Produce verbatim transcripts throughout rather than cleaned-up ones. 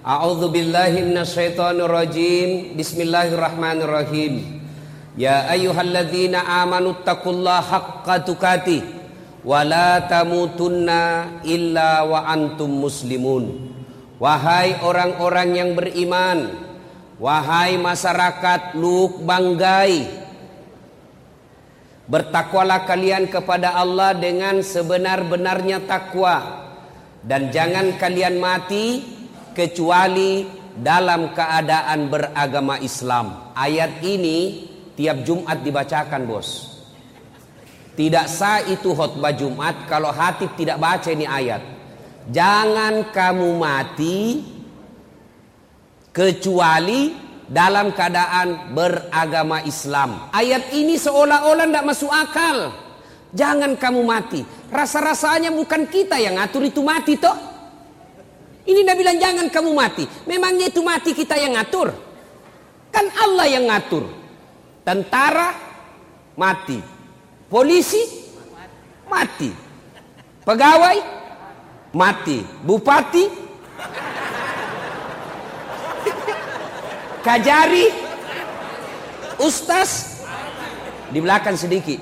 A'udzu billahi minasyaitonir rajim. Bismillahirrahmanirrahim. Ya ayyuhalladzina amanu taqullaha haqqa tuqatih wa la tamutunna illa wa antum muslimun. Wahai orang-orang yang beriman, wahai masyarakat Luk Banggai, bertakwalah kalian kepada Allah dengan sebenar-benarnya takwa, dan jangan kalian mati kecuali dalam keadaan beragama Islam. Ayat ini tiap Jumat dibacakan, bos. Tidak sah itu khutbah Jumat kalau khatib tidak baca ini ayat. Jangan kamu mati kecuali dalam keadaan beragama Islam. Ayat ini seolah-olah tidak masuk akal. Jangan kamu mati. Rasa-rasanya bukan kita yang ngatur itu mati toh. Ini dia bilang jangan kamu mati. Memangnya itu mati kita yang ngatur? Kan Allah yang ngatur. Tentara mati, polisi mati, pegawai mati, bupati, kajari, ustaz. Di belakang sedikit.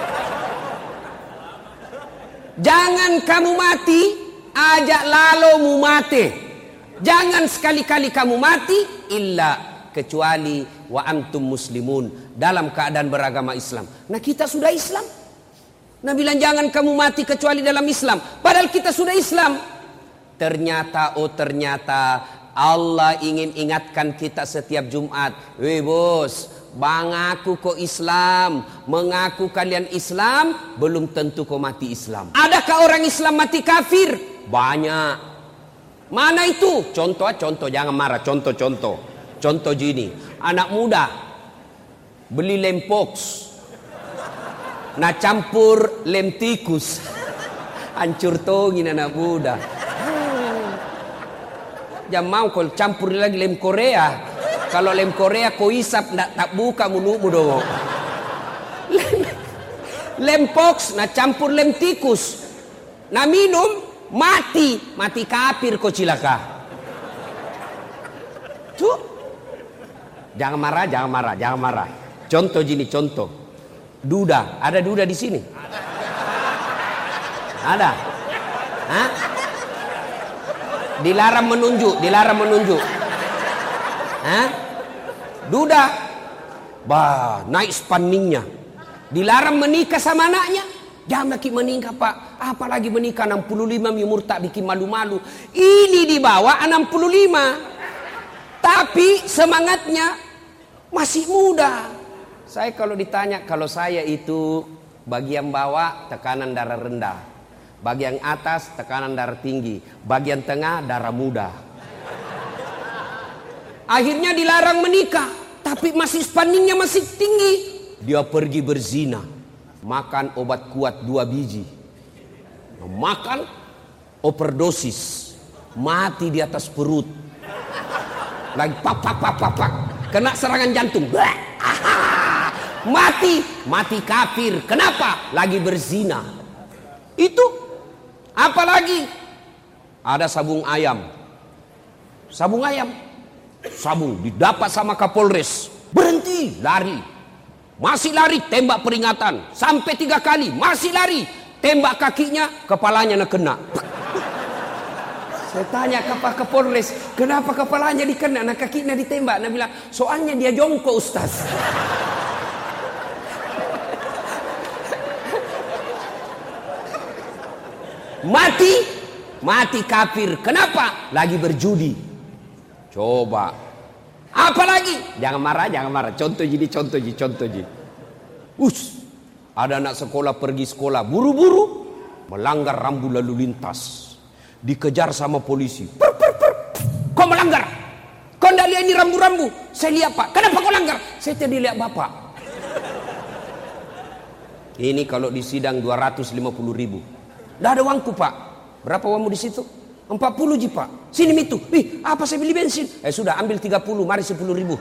Jangan kamu mati, ajak lalu mu mati. Jangan sekali-kali kamu mati illa kecuali wa antum muslimun, dalam keadaan beragama Islam. Nah, kita sudah Islam. Nah, bilang jangan kamu mati kecuali dalam Islam, padahal kita sudah Islam. Ternyata oh ternyata Allah ingin ingatkan kita setiap Jumat. Weh bos, mengaku kok Islam, mengaku kalian Islam, belum tentu kau mati Islam. Adakah orang Islam mati kafir? Banyak. Mana itu? Contoh-contoh, jangan marah. Contoh-contoh. Contoh gini, anak muda beli lem pox, nah campur lem tikus, hancur tongin anak muda. Jangan mau kau campur lagi lem Korea. Kalau lem Korea kau isap ndak tak buka mulutmu dong. Lem, lem pox, nah campur lem tikus, nah minum mati, mati kafir kau cilaka. Tuh. Jangan marah, jangan marah, jangan marah. Contoh gini, contoh. Duda, ada duda di sini? Ada? Hah? Dilarang menunjuk, dilarang menunjuk. Hah? Duda. Bah, naik spanningnya. Dilarang menikah sama anaknya. Jangan lagi menikah, Pak. Apalagi menikah enam puluh lima, murtad bikin malu-malu. Ini di bawah enam puluh lima. Tapi semangatnya masih muda. Saya kalau ditanya, kalau saya itu bagian bawah tekanan darah rendah, bagian atas tekanan darah tinggi, bagian tengah darah muda. Akhirnya dilarang menikah, tapi masih spanningnya masih tinggi. Dia pergi berzina, makan obat kuat dua biji, makan overdosis, mati di atas perut. Lagi pak pak pak pak pak, kena serangan jantung, mati, mati kafir. Kenapa? Lagi berzina. Itu apalagi ada sabung ayam, sabung ayam, sabung didapat sama Kapolres, berhenti, lari, masih lari, tembak peringatan sampai tiga kali, masih lari, tembak kakinya, kepalanya nak kena. Saya tanya ke Pak Kapolres, kenapa kepalanya dikena, nah kakinya ditembak? Nah bilang, soalnya dia jongkok Ustaz. Mati, mati kafir. Kenapa? Lagi berjudi. Coba. Apalagi? Jangan marah, jangan marah. Contoh jadi, contoh jadi, contoh jadi. Us, ada anak sekolah pergi sekolah, buru-buru, melanggar rambu lalu lintas. Dikejar sama polisi. Per, per, per. Kau melanggar. Kau tidak lihat ini rambu-rambu. Saya lihat Pak. Kenapa kau langgar? Saya tidak lihat Bapak. Ini kalau di sidang dua ratus lima puluh ribu. Tidak ada uangku Pak. Berapa uangmu di situ? empat puluh ji Pak. Sini itu. Ih, apa saya beli bensin? Eh sudah ambil tiga puluh. Mari sepuluh ribu.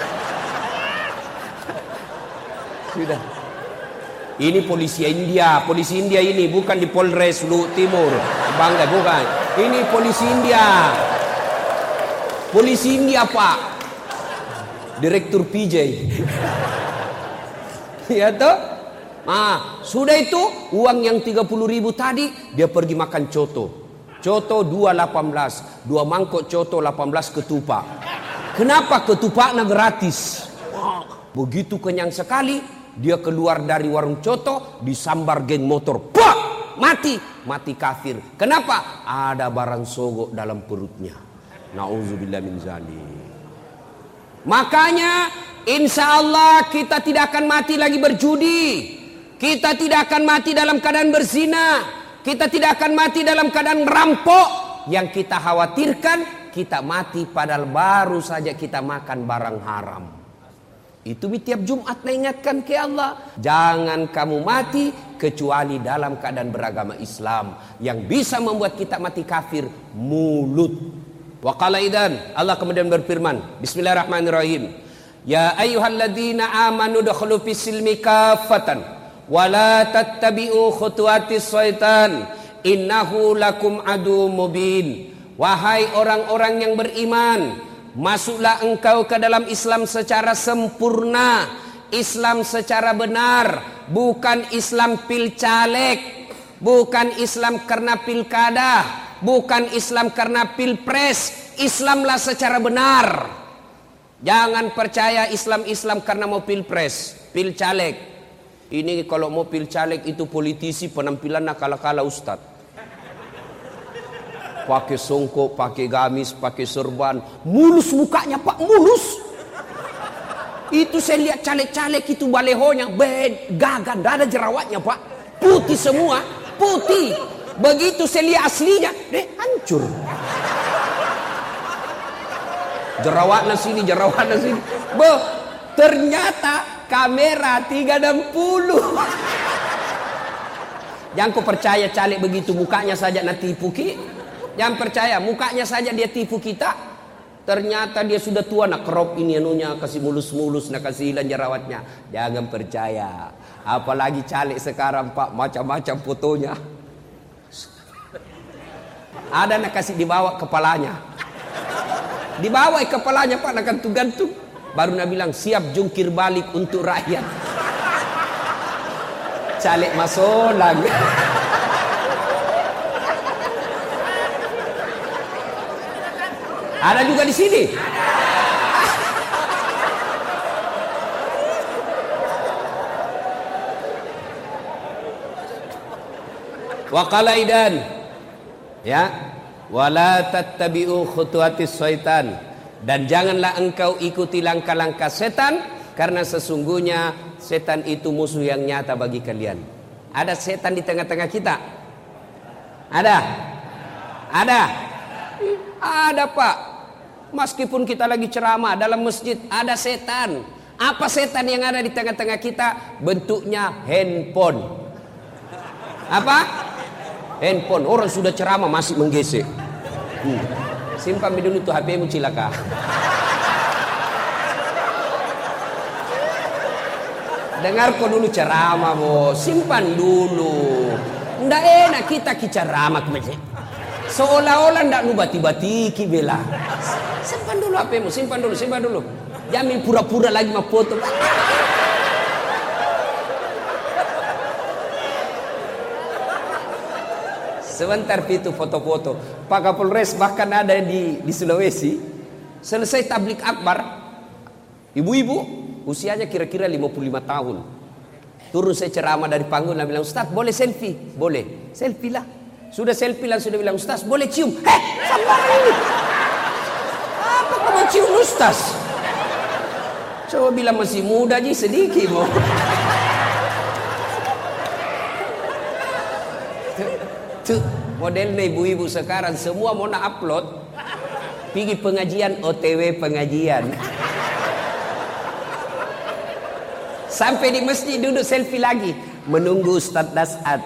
Sudah. Ini polisi India, polisi India ini bukan di Polres Lu Timur, Bangga bukan. Ini polisi India. Polisi India Pak, Direktur P J. Ya toh? Nah, sudah itu uang yang tiga puluh ribu tadi dia pergi makan coto. Coto dua delapan belas, dua mangkok coto delapan belas ketupat. Kenapa ketupatnya gratis? Begitu kenyang sekali, dia keluar dari warung coto, disambar geng motor. Pak, mati, mati kafir. Kenapa? Ada barang sogok dalam perutnya. Nauzubillah min zalik. Makanya insya Allah kita tidak akan mati lagi berjudi. Kita tidak akan mati dalam keadaan berzina. Kita tidak akan mati dalam keadaan merampok. Yang kita khawatirkan, kita mati padahal baru saja kita makan barang haram. Itu tiap Jumat mengingatkan ke Allah. Jangan kamu mati kecuali dalam keadaan beragama Islam. Yang bisa membuat kita mati kafir, mulut. Wa qala idan, Allah kemudian berfirman, Bismillahirrahmanirrahim. Ya ayyuhalladzina amanu dakhulu fis silmi kaffatan wa la tattabi'u khutuwatis syaitan innahu lakum adu mubin. Wahai orang-orang yang beriman, masuklah engkau ke dalam Islam secara sempurna, Islam secara benar, bukan Islam pil caleg, bukan Islam karena pilkada, bukan Islam karena pilpres. Islamlah secara benar. Jangan percaya Islam-Islam karena mau pilpres, pil caleg. Ini kalau mau pil caleg itu politisi penampilannya kala-kala ustad. Pakai songkok, pakai gamis, pakai serban, mulus mukanya Pak, mulus. Itu saya lihat caleg-caleg itu balehonya, bed, gagan, tidak ada jerawatnya Pak, putih semua, putih. Begitu saya lihat aslinya, eh hancur. Jerawatnya sini, jerawatnya sini. Boh, ternyata kamera tiga enam puluh. Jangan kau percaya caleg begitu mukanya saja nak tipu ki. Jangan percaya mukanya saja dia tipu kita. Ternyata dia sudah tua nak crop ini anunya, kasih mulus-mulus, nak kasih hilang jerawatnya. Jangan percaya. Apalagi caleg sekarang Pak, macam-macam fotonya. Ada nak kasih dibawa kepalanya. Dibawa kepalanya Pak, nak gantung-gantung. Baru nak bilang siap jungkir balik untuk rakyat. Caleg masuk lagi. Ada juga di sini. Wa qala idan, ya, wala tattabi'u khutuwatis syaitan, dan janganlah engkau ikuti langkah-langkah setan, karena sesungguhnya setan itu musuh yang nyata bagi kalian. Ada setan di tengah-tengah kita? Ada? Ada? Ada Pak. Meskipun kita lagi ceramah dalam masjid, ada setan. Apa setan yang ada di tengah-tengah kita? Bentuknya handphone. Apa? Handphone. Orang sudah ceramah masih menggesek. Hmm. Simpan dulu tuh H P-mu cilaka. Dengar kok dulu ceramah bos. Simpan dulu. Nggak enak kita ceramah ke masjid. Seolah-olah ndak nu bati-bati ki bela. Simpan dulu H P-mu, simpan dulu, simpan dulu. Jangan pura-pura lagi mah foto. Sebentar itu foto-foto. Pak Kapolres bahkan ada di di Sulawesi. Selesai tablik akbar, ibu-ibu usianya kira-kira lima puluh lima tahun. Turun saya ceramah dari panggung dan bilang, Ustaz boleh selfie? Boleh. Selfie lah. Sudah selfie lah, sudah bilang, Ustaz boleh cium? Heh, sama ini. Apa kau mau cium Ustaz? Coba bilang masih muda aja sedikit mau. Tuh, modelnya ibu-ibu sekarang semua mau nak upload. Pergi pengajian, O T W pengajian. Sampai di masjid duduk selfie lagi, menunggu Ustaz Dasat.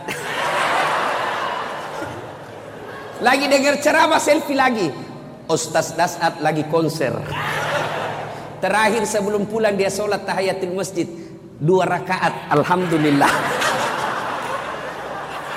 Lagi dengar ceramah selfie lagi, Ustaz Dasat lagi konser. Terakhir sebelum pulang dia sholat tahiyatul masjid dua rakaat, alhamdulillah.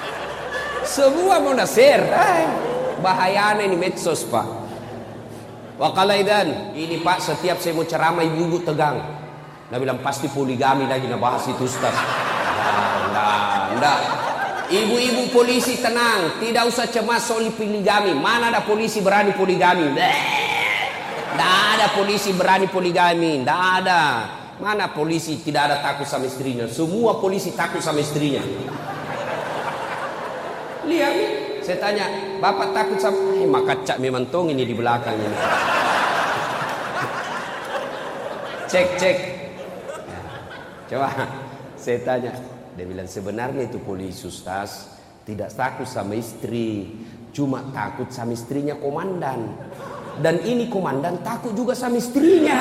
Semua mau share. Bahayanya ini medsos Pak. Wakalaidan, ini Pak, setiap saya mau ceramah ibu-ibu tegang. Nah bilang pasti poligami lagi nah bahas itu Ustaz. Nah, nah, nah. Ibu-ibu polisi tenang, tidak usah cemas soal poligami. Mana ada polisi berani poligami? Tidak ada polisi berani poligami, tidak ada. Mana polisi tidak ada takut sama istrinya? Semua polisi takut sama istrinya. Lihat, saya tanya, Bapak takut sama? Eh, maka cak memang tong ini di belakang ini. Cek, cek. Ya. Coba, saya tanya. Dia bilang sebenarnya itu polisi Ustaz tidak takut sama istri, cuma takut sama istrinya komandan. Dan ini komandan takut juga sama istrinya.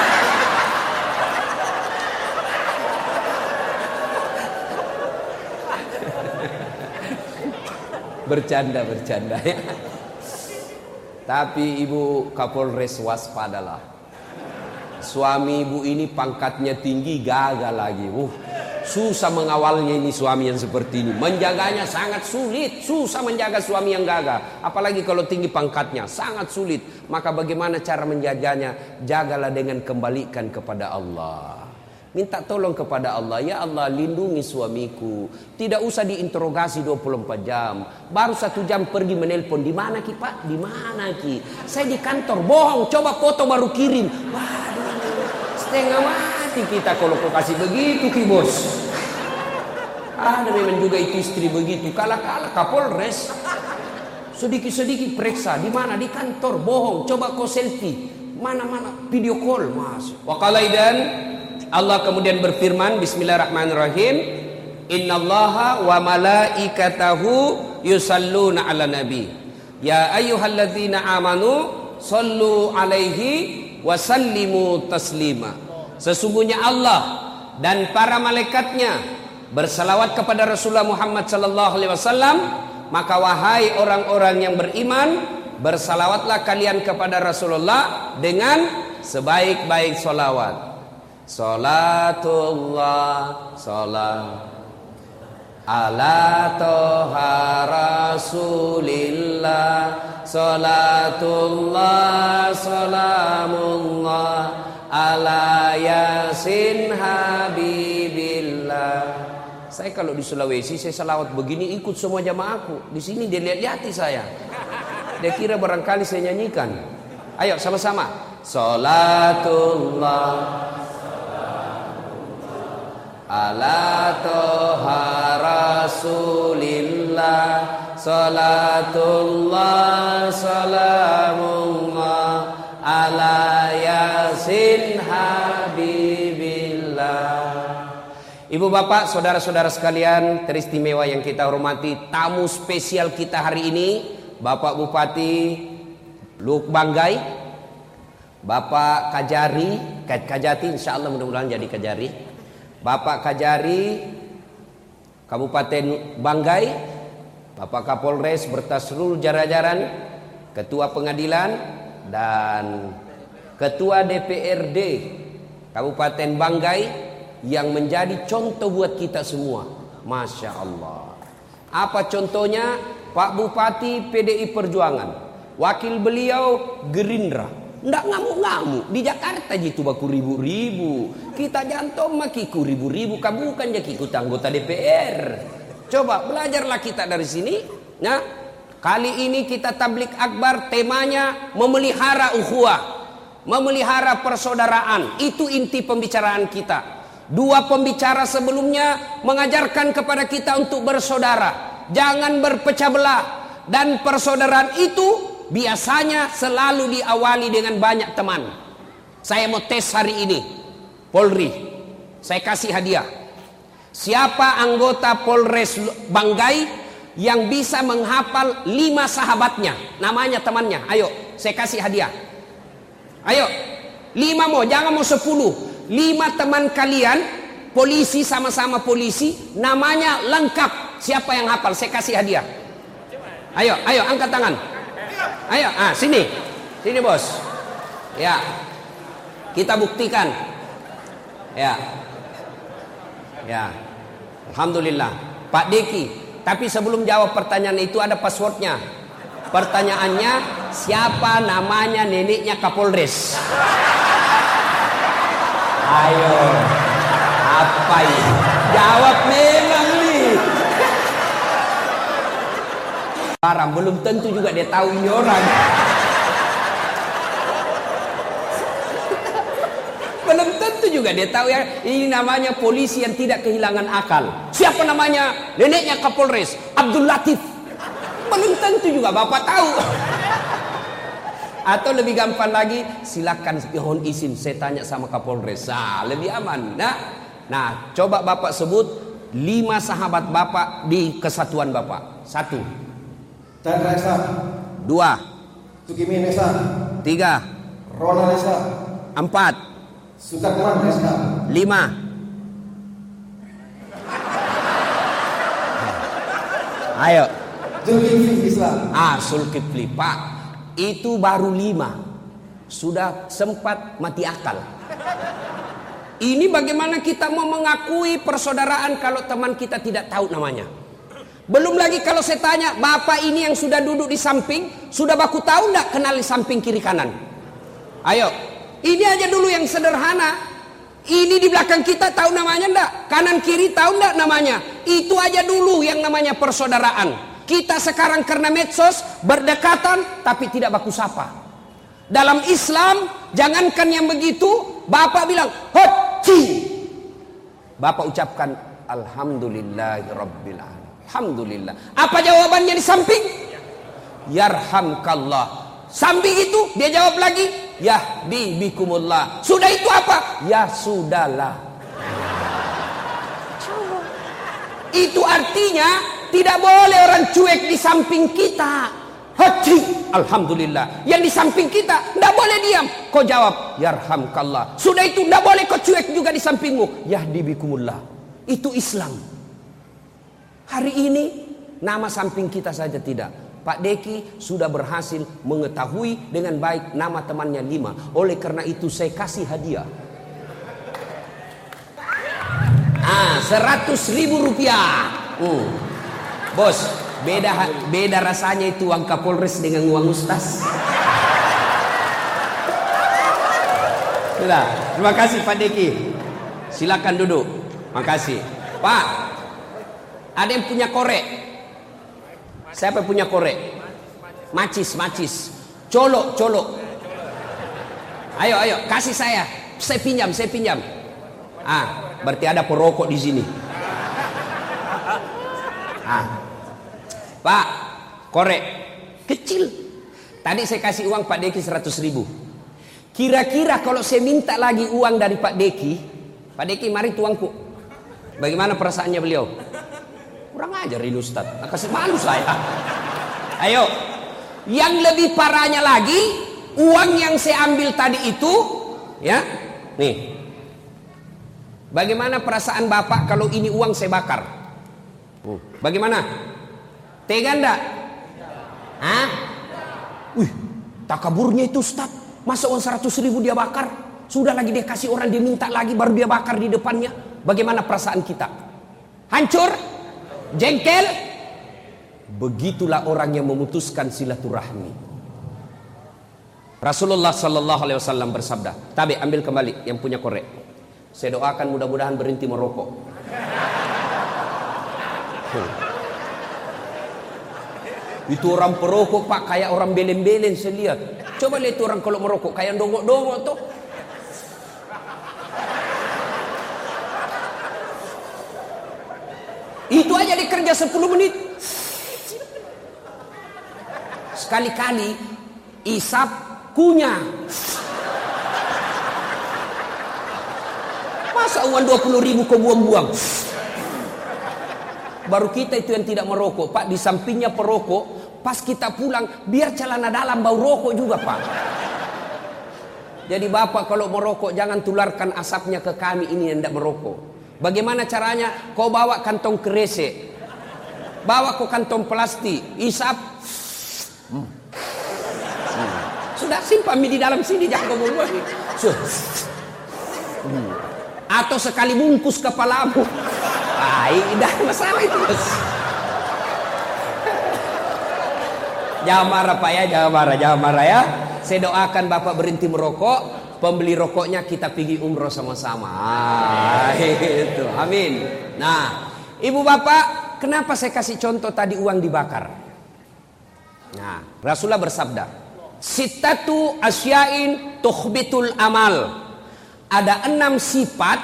Bercanda, bercanda ya. Tapi Ibu Kapolres waspadalah. Suami ibu ini pangkatnya tinggi, gagal lagi. Uh, susah mengawalnya ini suami yang seperti ini. Menjaganya sangat sulit. Susah menjaga suami yang gagah. Apalagi kalau tinggi pangkatnya, sangat sulit. Maka bagaimana cara menjaganya? Jagalah dengan kembalikan kepada Allah. Minta tolong kepada Allah. Ya Allah, lindungi suamiku. Tidak usah diinterogasi dua puluh empat jam. Baru satu jam pergi menelpon. Di mana Ki Pak? Di mana Ki? Saya di kantor. Bohong. Coba foto baru kirim. Waduh, setengah mati kita kalau kau kasih begitu Ki Bos. Ada memang juga itu istri begitu. Kalah-kalah Kapolres. Sedikit-sedikit periksa. Di mana? Di kantor. Bohong. Coba kau selfie. Mana-mana video call. Mas. Wakalaidan. Allah kemudian berfirman, Bismillahirrahmanirrahim, Innallaha wa malaikatahu yusalluna ala nabi. Ya ayyuhalladzina amanu sallu alaihi wa sallimu taslima. Sesungguhnya Allah dan para malaikatnya bersalawat kepada Rasulullah Muhammad sallallahu alaihi wasallam. Maka wahai orang-orang yang beriman, bersalawatlah kalian kepada Rasulullah dengan sebaik-baik salawat. Salatullah salam ala toha rasulillah. Salatullah salamullah ala yasin habibillah. Saya kalau di Sulawesi saya salawat begini ikut semua jamaahku. Di sini dia lihat-lihati saya. Dia kira barangkali saya nyanyikan. Ayo sama-sama. Salatullah ala toha rasulillah. Salatullah salamullah ala yasin habibillah. Ibu bapak saudara-saudara sekalian teristimewa yang kita hormati, tamu spesial kita hari ini Bapak Bupati Luk Banggai, Bapak Kajari Kajati, insya Allah mudah-mudahan jadi Kajari, Bapak Kajari Kabupaten Banggai, Bapak Kapolres berta seluruh jajaran, Ketua Pengadilan dan Ketua D P R D Kabupaten Banggai yang menjadi contoh buat kita semua. Masya Allah. Apa contohnya? Pak Bupati P D I Perjuangan, wakil beliau Gerindra. Nggak ngamuk-ngamuk. Di Jakarta gitu baku ribu-ribu. Kita jantung makiku ribu-ribu. Kamu bukan jadi ikut anggota D P R. Coba belajarlah kita dari sini. Nah, kali ini kita tablik akbar, temanya memelihara ukhuwah, memelihara persaudaraan. Itu inti pembicaraan kita. Dua pembicara sebelumnya mengajarkan kepada kita untuk bersaudara, jangan berpecah belah. Dan persaudaraan itu biasanya selalu diawali dengan banyak teman. Saya mau tes hari ini, Polri, saya kasih hadiah. Siapa anggota Polres Banggai yang bisa menghafal lima sahabatnya, namanya temannya? Ayo, saya kasih hadiah. Ayo, lima mau, jangan mau sepuluh. Lima teman kalian, polisi, sama-sama polisi, namanya lengkap. Siapa yang hafal? Saya kasih hadiah. Ayo, ayo, angkat tangan. Ayo, ah, sini, sini bos. Ya, kita buktikan. Ya, ya, alhamdulillah. Pak Deki. Tapi sebelum jawab pertanyaan itu ada passwordnya. Pertanyaannya, siapa namanya neneknya Kapolres? Ayo, apa ini? Jawab memang nih. Barang belum tentu juga dia tahu ini orang. Belum tentu juga dia tahu ya, ini namanya polisi yang tidak kehilangan akal. Siapa namanya? Neneknya Kapolres, Abdul Latif. Belum tentu juga Bapak tahu. Atau lebih gampang lagi, silakan mohon izin saya tanya sama Kapolres. Nah, lebih aman. Nah, nah, coba Bapak sebut lima sahabat Bapak di kesatuan Bapak. Satu. Chandra Esa. Dua. Sukimin Esa. Tiga. Ronald Esa. Empat. Sukarman Esa. Lima. Ayo. Zulkifli Islam. Ah, Zulkifli, Pak. Itu baru lima. Sudah sempat mati akal. Ini bagaimana kita mau mengakui persaudaraan kalau teman kita tidak tahu namanya? Belum lagi kalau saya tanya, Bapak ini yang sudah duduk di samping, sudah baku tahu enggak kenal di samping kiri kanan? Ayo. Ini aja dulu yang sederhana. Ini di belakang kita tahu namanya enggak? Kanan kiri tahu enggak namanya? Itu aja dulu yang namanya persaudaraan. Kita sekarang karena medsos berdekatan tapi tidak baku sapa. Dalam Islam jangankan yang begitu, Bapak bilang hoci, Bapak ucapkan alhamdulillahirabbil alamin. Alhamdulillah. Apa jawabannya di samping? Yarhamkallah. Samping itu dia jawab lagi, yahdi bikumullah. Sudah itu apa? Ya sudahlah. Itu artinya tidak boleh orang cuek di samping kita. Haji, alhamdulillah. Yang di samping kita tidak boleh diam. Kau jawab, yarhamkallah. Sudah itu tidak boleh kau cuek juga di sampingmu. Yahdi bikumullah. Itu Islam. Hari ini nama samping kita saja tidak. Pak Deki sudah berhasil mengetahui dengan baik nama temannya lima. Oleh karena itu saya kasih hadiah. Ah, seratus ribu rupiah. Hmm. Bos, beda beda rasanya itu uang Kapolres dengan uang Ustaz. Sudah, terima kasih Pak Deki. Silakan duduk. Makasih. Pak, ada yang punya korek? Siapa yang punya korek? Macis, macis. Colok, colok. Ayo, ayo, kasih saya. Saya pinjam, saya pinjam. Ah, berarti ada perokok di sini. Ah, Pak, korek kecil. Tadi saya kasih uang Pak Deki seratus ribu. Kira-kira kalau saya minta lagi uang dari Pak Deki, Pak Deki mari tuangku. Bagaimana perasaannya beliau? Kurang ajar ini Ustaz, nah, kasih malu saya. Ayo, yang lebih parahnya lagi, uang yang saya ambil tadi itu, ya, nih. Bagaimana perasaan Bapak kalau ini uang saya bakar? Bagaimana? Tega enggak? Hah? Wih, takaburnya itu Ustaz. Masa uang seratus ribu dia bakar? Sudah lagi dia kasih orang, dia minta lagi baru dia bakar di depannya. Bagaimana perasaan kita? Hancur? Jengkel? Begitulah orang yang memutuskan silaturahmi. Rasulullah Sallallahu Alaihi Wasallam bersabda, Tabi ambil kembali yang punya korek. Saya doakan mudah-mudahan berhenti merokok. Hmm. Itu orang perokok Pak, kayak orang belen-belen saya lihat. Coba lihat orang kalau merokok kayak dongok-dongok tuh. Itu aja dikerja sepuluh menit. Sekali-kali isap kunyah. Masa uang dua puluh ribu kau buang-buang? Baru kita itu yang tidak merokok Pak, di sampingnya perokok. Pas kita pulang biar celana dalam bau rokok juga Pak. Jadi Bapak kalau merokok jangan tularkan asapnya ke kami ini yang tidak merokok. Bagaimana caranya? Kau bawa kantong kresek, bawa kau kantong plastik, isap, hmm. Hmm. Sudah simpan di dalam sini, jangan kau buang. Hmm. Atau sekali bungkus kepalamu. Ah, tidak masalah itu. Jangan marah Pak ya, jangan marah, jangan marah ya. Saya doakan Bapak berhenti merokok, pembeli rokoknya kita pergi umroh sama-sama. Ah, itu, amin. Nah, Ibu Bapak, kenapa saya kasih contoh tadi uang dibakar? Nah, Rasulullah bersabda, sittatu asyain tuhbitul amal. Ada enam sifat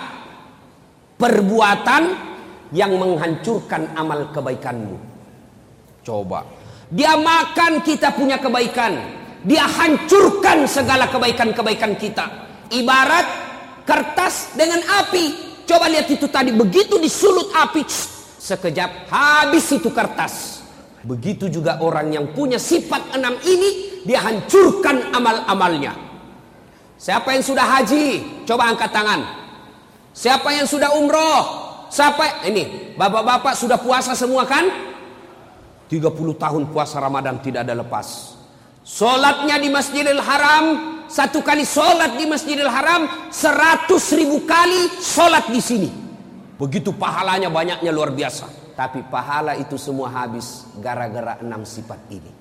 perbuatan yang menghancurkan amal kebaikanmu. Coba, dia makan kita punya kebaikan, dia hancurkan segala kebaikan-kebaikan kita. Ibarat kertas dengan api. Coba lihat itu tadi, begitu disulut api, sekejap habis itu kertas. Begitu juga orang yang punya sifat enam ini, dia hancurkan amal-amalnya. Siapa yang sudah haji? Coba angkat tangan. Siapa yang sudah umroh? Siapa? Ini, bapak-bapak sudah puasa semua kan? tiga puluh tahun puasa Ramadan tidak ada lepas. Solatnya di Masjidil Haram, satu kali solat di Masjidil Haram, seratus ribu kali solat di sini. Begitu pahalanya, banyaknya luar biasa. Tapi pahala itu semua habis gara-gara enam sifat ini.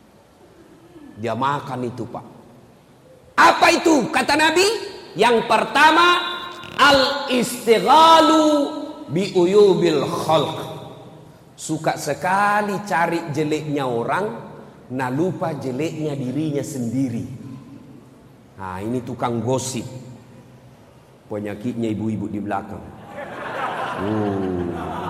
Dia makan itu Pak. Apa itu? Kata Nabi, yang pertama al-istighalu bi uyubil khalq. Suka sekali cari jeleknya orang, nah lupa jeleknya dirinya sendiri. Nah, ini tukang gosip. Penyakitnya ibu-ibu di belakang. Uh.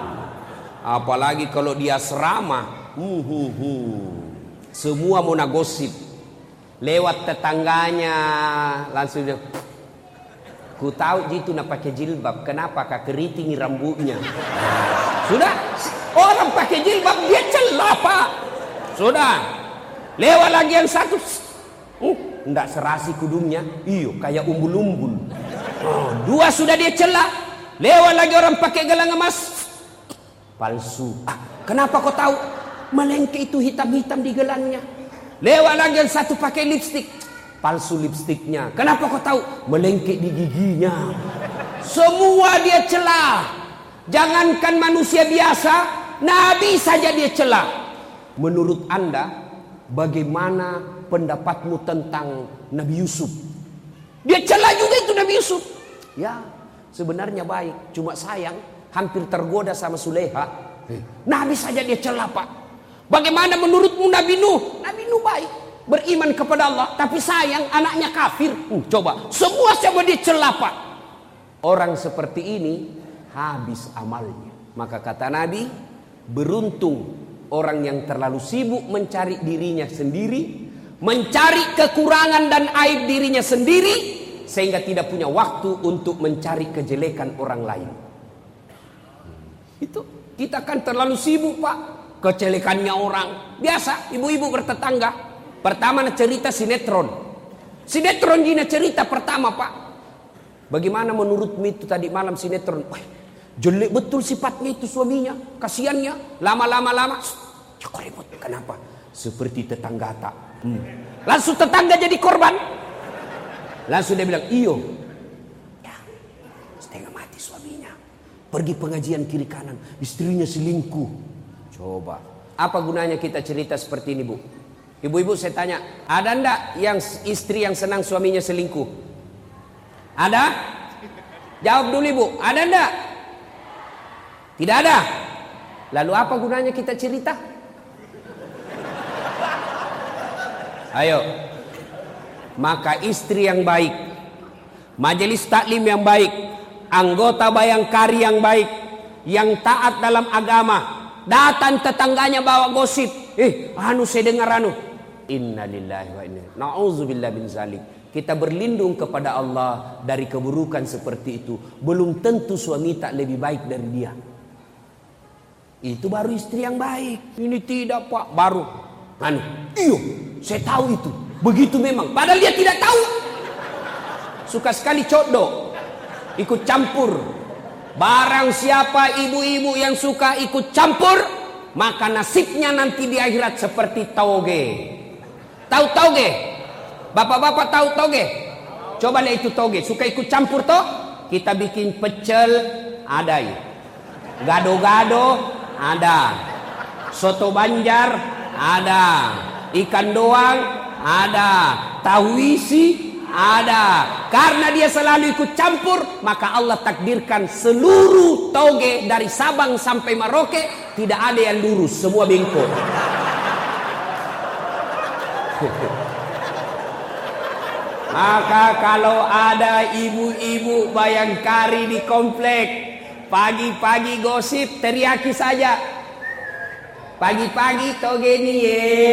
Apalagi kalau dia serama, uh, uh, uh. semua mau nagosip. Lewat tetangganya langsung dia, ku tahu gitu nak pakai jilbab, kenapa kak keriting rambutnya? Sudah, orang pakai jilbab dia celah Pak. Sudah, lewat lagi yang satu, uh, ndak serasi kudungnya, iyo kayak umbul-umbul. Oh, dua sudah dia celah, lewat lagi orang pakai gelang emas, palsu. Ah, kenapa kau tahu? Melengke itu hitam-hitam di gelangnya. Lewat lagi yang satu pakai lipstik, palsu lipstiknya. Kenapa kau tahu? Melengkek di giginya. Semua dia celah. Jangankan manusia biasa, Nabi saja dia celah. Menurut Anda, bagaimana pendapatmu tentang Nabi Yusuf? Dia celah juga itu Nabi Yusuf. Ya, sebenarnya baik, cuma sayang hampir tergoda sama Suleha. Nabi saja dia celah Pak. Bagaimana menurutmu Nabi Nuh? Nabi Nuh baik, beriman kepada Allah, tapi sayang anaknya kafir. Uh, coba, semua coba dia celah Pak. Orang seperti ini habis amalnya. Maka kata Nabi, beruntung orang yang terlalu sibuk mencari dirinya sendiri, mencari kekurangan dan aib dirinya sendiri, sehingga tidak punya waktu untuk mencari kejelekan orang lain. Itu kita kan terlalu sibuk Pak. Kejelekannya orang biasa, ibu-ibu bertetangga. Pertama cerita sinetron. Sinetron gini cerita pertama Pak. Bagaimana menurutmu itu tadi malam sinetron? Wah, jelek betul sifatnya itu suaminya, kasihannya. Lama-lama lama, cok ribut. Kenapa? Seperti tetangga tak. Hmm. Langsung tetangga jadi korban. Langsung dia bilang, iyo. Ya, setengah mati suaminya. Pergi pengajian kiri kanan, istrinya selingkuh. Coba, apa gunanya kita cerita seperti ini Bu? Ibu-ibu saya tanya, ada ndak yang istri yang senang suaminya selingkuh? Ada? Jawab dulu Ibu, ada ndak? Tidak ada. Lalu apa gunanya kita cerita? Ayo. Maka istri yang baik, majelis taklim yang baik, anggota bayangkari yang baik, yang taat dalam agama, datang tetangganya bawa gosip, eh anu saya dengar anu, innalillahi wa inna na'udzubillah bin zalik. Kita berlindung kepada Allah dari keburukan seperti itu. Belum tentu suami tak lebih baik dari dia. Itu baru istri yang baik. Ini tidak Pak, baru anu, iyo saya tahu itu, begitu memang, padahal dia tidak tahu. Suka sekali codok, ikut campur. Barang siapa ibu-ibu yang suka ikut campur, maka nasibnya nanti di akhirat seperti toge. Tahu toge? Bapak-bapak tahu toge? Coba lihat itu toge. Suka ikut campur toh? Kita bikin pecel, ada ya. Gado-gado, ada. Soto Banjar, ada. Ikan doang ada, tahu isi ada. Karena dia selalu ikut campur, maka Allah takdirkan seluruh toge dari Sabang sampai Merauke tidak ada yang lurus, semua bengkok. Maka kalau ada ibu-ibu Bayangkari di komplek, pagi-pagi gosip, teriaki saja. Pagi-pagi toge ini ye.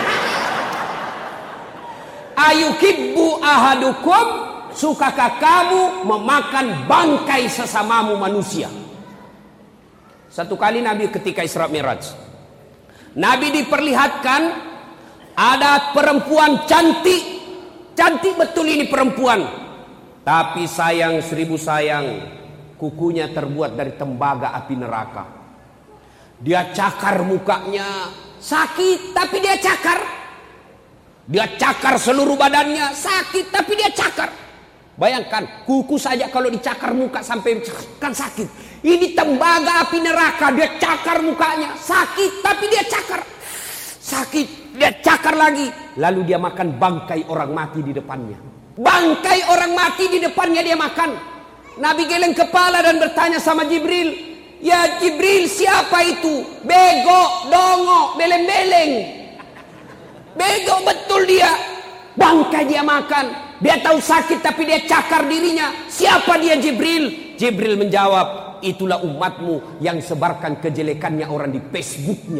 Ayukibbu ahadukum, sukakah kamu memakan bangkai sesamamu manusia? Satu kali Nabi ketika Isra Mi'raj, Nabi diperlihatkan ada perempuan cantik, cantik betul ini perempuan, tapi sayang seribu sayang, kukunya terbuat dari tembaga api neraka. Dia cakar mukanya, sakit tapi dia cakar. Dia cakar seluruh badannya, sakit tapi dia cakar. Bayangkan, kuku saja kalau dicakar muka sampai kan sakit. Ini tembaga api neraka, dia cakar mukanya, sakit tapi dia cakar. Sakit, dia cakar lagi. Lalu dia makan bangkai orang mati di depannya. Bangkai orang mati di depannya dia makan. Nabi geleng kepala dan bertanya sama Jibril, "Ya Jibril, siapa itu? Bego, dongo, beleng-beleng." Bego betul dia. Bangkai dia makan. Dia tahu sakit tapi dia cakar dirinya. Siapa dia Jibril? Jibril menjawab, itulah umatmu yang sebarkan kejelekannya orang di Facebooknya.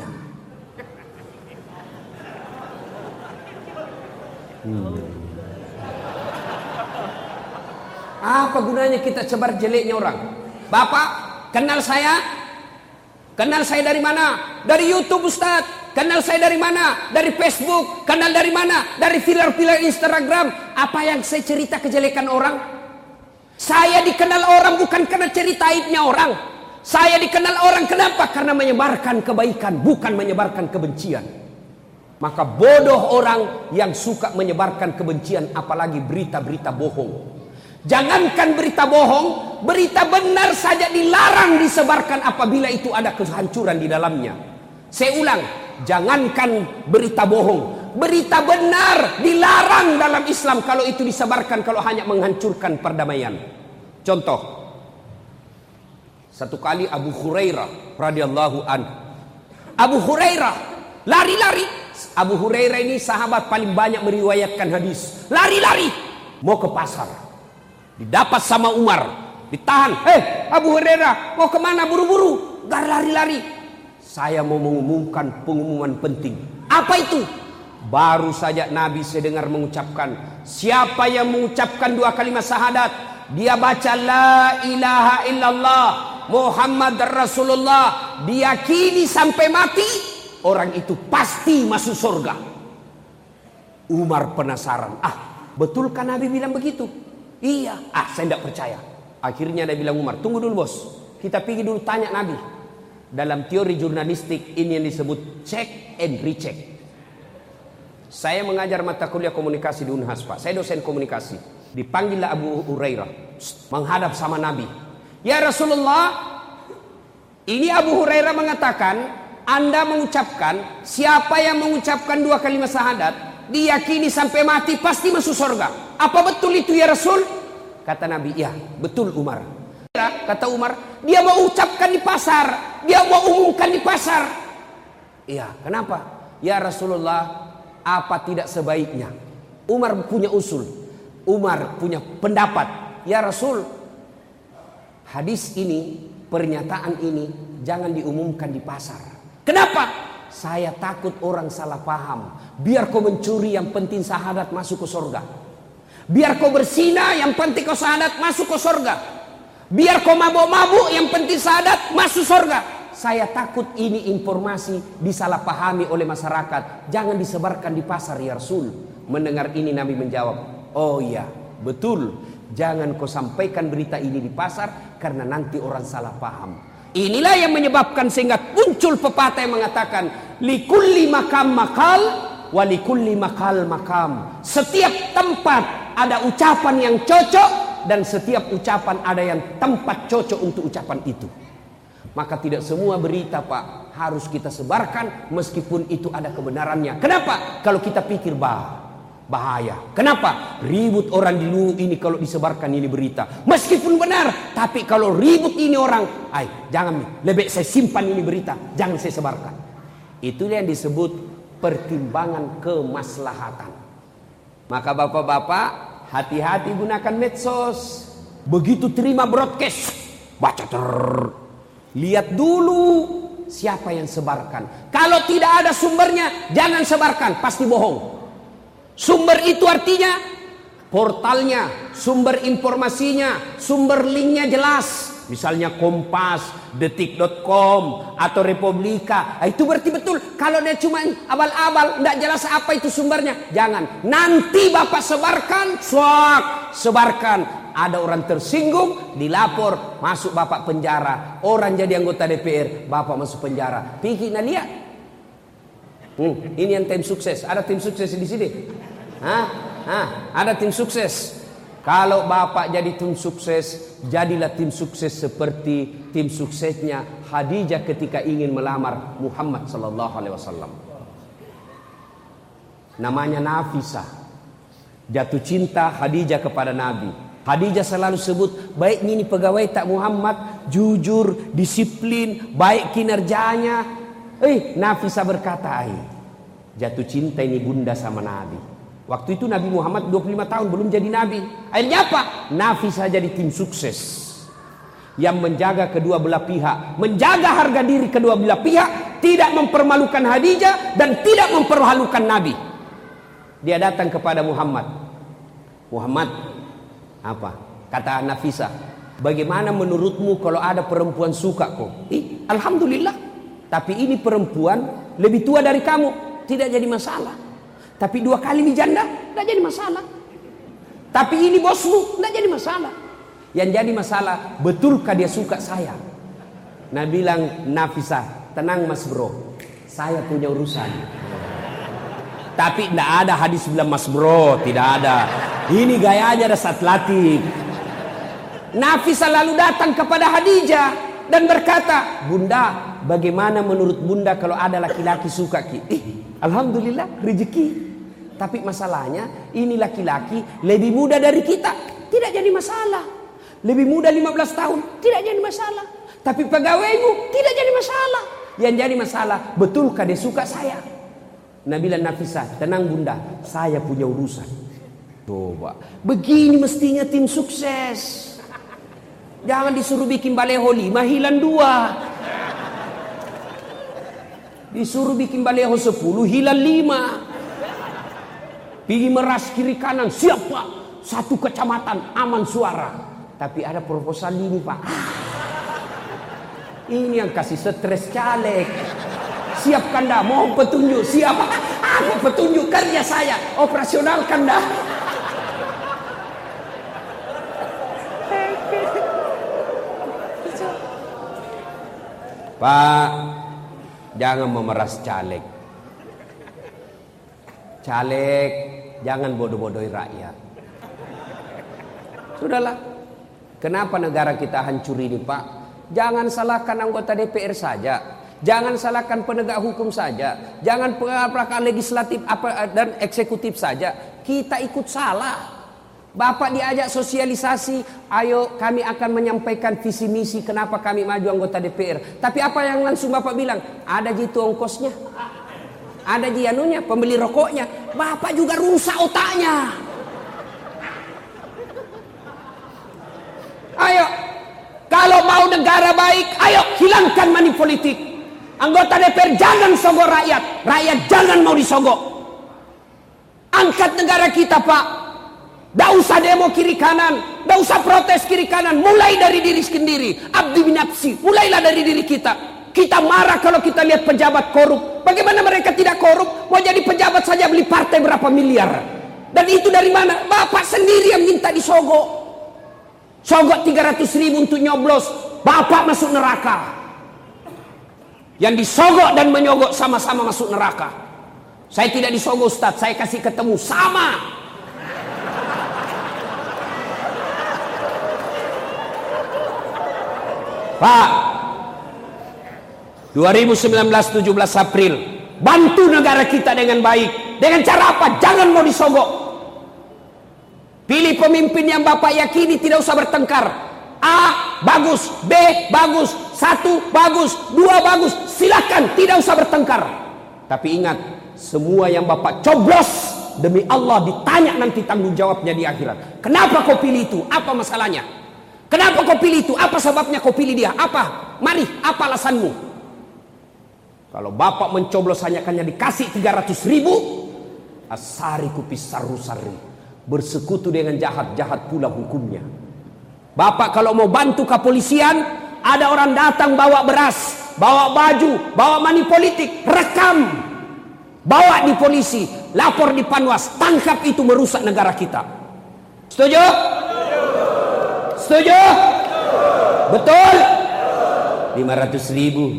Hmm. Apa gunanya kita sebar jeleknya orang? Bapak, kenal saya? Kenal saya dari mana? Dari YouTube Ustaz. Kenal saya dari mana? Dari Facebook. Kenal dari mana? Dari filer-filer Instagram. Apa yang saya cerita kejelekan orang? Saya dikenal orang bukan karena cerita aibnya orang. Saya dikenal orang kenapa? Karena menyebarkan kebaikan, bukan menyebarkan kebencian. Maka bodoh orang yang suka menyebarkan kebencian, apalagi berita-berita bohong. Jangankan berita bohong, berita benar saja dilarang disebarkan apabila itu ada kehancuran di dalamnya. Saya ulang, jangankan berita bohong, berita benar dilarang dalam Islam kalau itu disebarkan, kalau hanya menghancurkan perdamaian. Contoh, satu kali Abu Hurairah radhiyallahu anhu, Abu Hurairah lari-lari. Abu Hurairah ini sahabat paling banyak meriwayatkan hadis. Lari-lari mau ke pasar, didapat sama Umar, ditahan. "Hei Abu Hurairah, mau kemana buru-buru?" "Gar lari-lari. Saya mau mengumumkan pengumuman penting." "Apa itu?" Baru saja Nabi sedengar mengucapkan, siapa yang mengucapkan dua kalimat syahadat, dia baca la ilaha illallah Muhammad Rasulullah, diyakini sampai mati, orang itu pasti masuk surga. Umar penasaran, ah betulkah Nabi bilang begitu? Iya. Ah saya tidak percaya. Akhirnya dia bilang, Umar tunggu dulu bos, kita pergi dulu tanya Nabi. Dalam teori jurnalistik ini yang disebut check and recheck. Saya mengajar mata kuliah komunikasi di Unhas Pak. Saya dosen komunikasi. Dipanggillah Abu Hurairah menghadap sama Nabi. "Ya Rasulullah, ini Abu Hurairah mengatakan Anda mengucapkan siapa yang mengucapkan dua kalimat syahadat diyakini sampai mati pasti masuk surga. Apa betul itu ya Rasul?" Kata Nabi, "Ya betul Umar." Kata Umar, dia mau ucapkan di pasar, dia mau umumkan di pasar. "Iya, kenapa?" "Ya Rasulullah, apa tidak sebaiknya?" Umar punya usul, Umar punya pendapat. "Ya Rasul, hadis ini, pernyataan ini jangan diumumkan di pasar." "Kenapa?" "Saya takut orang salah paham. Biar kau mencuri yang penting syahadat masuk ke surga. Biar kau berzina yang penting kau syahadat masuk ke surga. Biar kau mabuk-mabuk yang penting syahadat masuk surga. Saya takut ini informasi disalahpahami oleh masyarakat. Jangan disebarkan di pasar ya Rasul." Mendengar ini Nabi menjawab, "Oh iya betul, jangan kau sampaikan berita ini di pasar karena nanti orang salah paham." Inilah yang menyebabkan sehingga muncul pepatah yang mengatakan likulli makam makal wa likulli makal makam. Setiap tempat ada ucapan yang cocok dan setiap ucapan ada yang tempat cocok untuk ucapan itu. Maka tidak semua berita Pak harus kita sebarkan meskipun itu ada kebenarannya. Kenapa? Kalau kita pikir bah, bahaya. Kenapa? Ribut orang di luar ini kalau disebarkan ini berita. Meskipun benar, tapi kalau ribut ini orang, ay, jangan, lebih saya simpan ini berita, jangan saya sebarkan. Itulah yang disebut pertimbangan kemaslahatan. Maka bapak-bapak, hati-hati gunakan medsos. Begitu terima broadcast, baca ter, lihat dulu siapa yang sebarkan. Kalau tidak ada sumbernya, jangan sebarkan, pasti bohong. Sumber itu artinya portalnya, sumber informasinya, sumber linknya jelas. Misalnya Kompas, Detik dot com atau Republika. Itu berarti betul. Kalau dia cuma abal-abal, tidak jelas apa itu sumbernya, jangan. Nanti Bapak sebarkan, swak, sebarkan. Ada orang tersinggung, dilapor, masuk Bapak penjara. Orang jadi anggota D P R, Bapak masuk penjara. Pikir nah lihat. Hmm, ini yang tim sukses. Ada tim sukses di sini. Hah? Hah? Ada tim sukses. Kalau Bapak jadi tim sukses, jadilah tim sukses seperti tim suksesnya Khadijah ketika ingin melamar Muhammad sallallahu alaihi wasallam. Namanya Nafisah. Jatuh cinta Khadijah kepada Nabi. Khadijah selalu sebut, baik ini pegawai tak Muhammad, jujur, disiplin, baik kinerjanya. Eh, Nafisah berkata, "Ai, jatuh cinta ini bunda sama Nabi." Waktu itu Nabi Muhammad dua puluh lima tahun belum jadi Nabi. Akhirnya apa? Nafisah jadi tim sukses yang menjaga kedua belah pihak, menjaga harga diri kedua belah pihak, tidak mempermalukan Khadijah dan tidak mempermalukan Nabi. Dia datang kepada Muhammad. Muhammad, apa? Kata Nafisah, bagaimana menurutmu kalau ada perempuan suka kok? Eh, alhamdulillah. Tapi ini perempuan lebih tua dari kamu, tidak jadi masalah. Tapi dua kali ini janda, tidak jadi masalah. Tapi ini bosmu, tidak jadi masalah. Yang jadi masalah, betulkah dia suka saya? Nah bilang Nafisah, tenang mas bro, saya punya urusan. Tapi tidak ada hadis bilang mas bro, tidak ada. Ini gayanya dasar latih. Nafisah lalu datang kepada Khadijah dan berkata, bunda, bagaimana menurut bunda kalau ada laki-laki suka ki? Eh, alhamdulillah rezeki. Tapi masalahnya ini laki-laki lebih muda dari kita, tidak jadi masalah. Lebih muda lima belas tahun, tidak jadi masalah. Tapi pegawaimu tidak jadi masalah. Yang jadi masalah, betulkah dia suka saya? Nabila Nafisah, tenang bunda, saya punya urusan. Coba, begini mestinya tim sukses. Jangan disuruh bikin baleho lima, hilang dua. Disuruh bikin baleho sepuluh, hilang lima. Pergi meras kiri kanan, siapa? Satu kecamatan, aman suara. Tapi ada proposal ini Pak. Ini yang kasih stres caleg. Siapkan dah, mau petunjuk, siapa? Aku petunjuk kerja saya, operasionalkan dah. Pak, jangan memeras caleg. Caleg, jangan bodoh-bodohi rakyat. Sudahlah. Kenapa negara kita hancur ini Pak? Jangan salahkan anggota D P R saja. Jangan salahkan penegak hukum saja. Jangan pengapakan legislatif apa dan eksekutif saja. Kita ikut salah. Bapak diajak sosialisasi, ayo kami akan menyampaikan visi misi kenapa kami maju anggota D P R. Tapi apa yang langsung Bapak bilang? Ada jitu ongkosnya. Ada jianunya, pembeli rokoknya. Bapak juga rusak otaknya. Ayo, kalau mau negara baik, ayo hilangkan money politik. Anggota D P R jangan sogok rakyat. Rakyat jangan mau disogok. Angkat negara kita Pak. Tidak usah demo kiri kanan. Tidak usah protes kiri kanan. Mulai dari diri sendiri. Abdi binafsi. Mulailah dari diri kita. Kita marah kalau kita lihat pejabat korup. Bagaimana mereka tidak korup? Mau jadi pejabat saja beli partai berapa miliar. Dan itu dari mana? Bapak sendiri yang minta disogok. Sogok tiga ratus ribu untuk nyoblos. Bapak masuk neraka. Yang disogok dan menyogok sama-sama masuk neraka. Saya tidak disogok Ustaz. Saya kasih ketemu. Sama. Pak, dua ribu sembilan belas tujuh belas April, bantu negara kita dengan baik. Dengan cara apa? Jangan mau disogok. Pilih pemimpin yang Bapak yakini, tidak usah bertengkar. A bagus, B bagus, satu bagus, dua bagus, silakan, tidak usah bertengkar. Tapi ingat, semua yang Bapak coblos, demi Allah ditanya nanti tanggung jawabnya di akhirat. Kenapa kau pilih itu? Apa masalahnya? Kenapa kau pilih itu? Apa sebabnya kau pilih dia? Apa? Mari, apa alasanmu? Kalau Bapak mencoblos hanya dikasih tiga ratus ribu, asari kupis saru-sari, bersekutu dengan jahat-jahat pula hukumnya. Bapak kalau mau bantu kepolisian, ada orang datang bawa beras, bawa baju, bawa money politik, rekam, bawa di polisi, lapor di Panwas, tangkap, itu merusak negara kita. Setuju? Setuju? Betul? lima ratus ribu.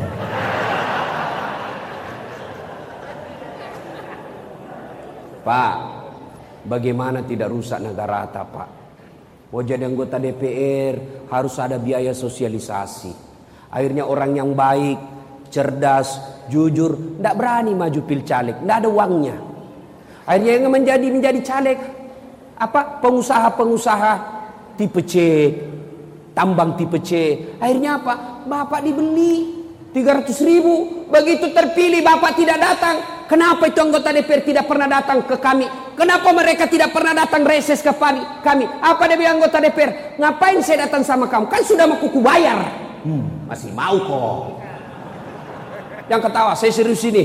Pak, bagaimana tidak rusak negara kita, Pak? Mau jadi anggota D P R harus ada biaya sosialisasi. Akhirnya orang yang baik, cerdas, jujur, tidak berani maju pil caleg, tidak ada uangnya. Akhirnya yang menjadi menjadi caleg apa? Pengusaha-pengusaha tipe C, tambang tipe C. Akhirnya apa? Bapak dibeli tiga ratus ribu. Begitu terpilih Bapak tidak datang. Kenapa itu anggota D P R tidak pernah datang ke kami? Kenapa mereka tidak pernah datang reses ke kami? Apa dia bilang anggota D P R? Ngapain saya datang sama kamu? Kan sudah mau kuku bayar. Hmm, masih mau kok. Yang ketawa, saya serius ini.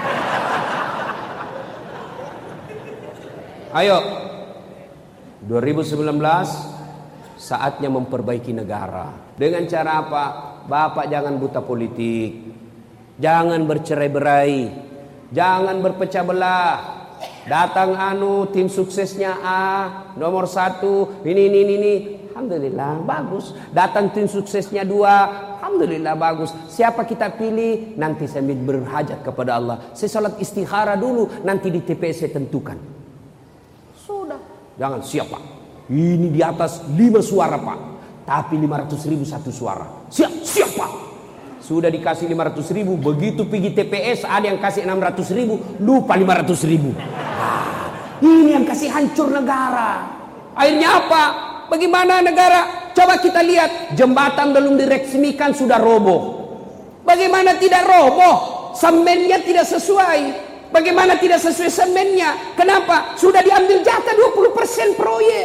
Ayo, dua ribu sembilan belas saatnya memperbaiki negara. Dengan cara apa? Bapak jangan buta politik, jangan bercerai-berai, jangan berpecah belah. Datang anu tim suksesnya A nomor satu, ini ini ini, ini. Alhamdulillah bagus. Datang tim suksesnya dua, alhamdulillah bagus. Siapa kita pilih? Nanti sambil berhajat kepada Allah. Saya salat istikharah dulu, nanti di T P S saya tentukan. Sudah. Jangan siapa? Ini di atas lima suara Pak, tapi lima ratus ribu satu suara. Siap, siap Pak. Sudah dikasih lima ratus ribu, begitu pergi T P S ada yang kasih enam ratus ribu, lupa lima ratus ribu. Nah, ini yang kasih hancur negara. Akhirnya apa? Bagaimana negara? Coba kita lihat, jembatan belum diresmikan sudah roboh. Bagaimana tidak roboh? Semennya tidak sesuai. Bagaimana tidak sesuai semennya? Kenapa? Sudah diambil jatah dua puluh persen proyek.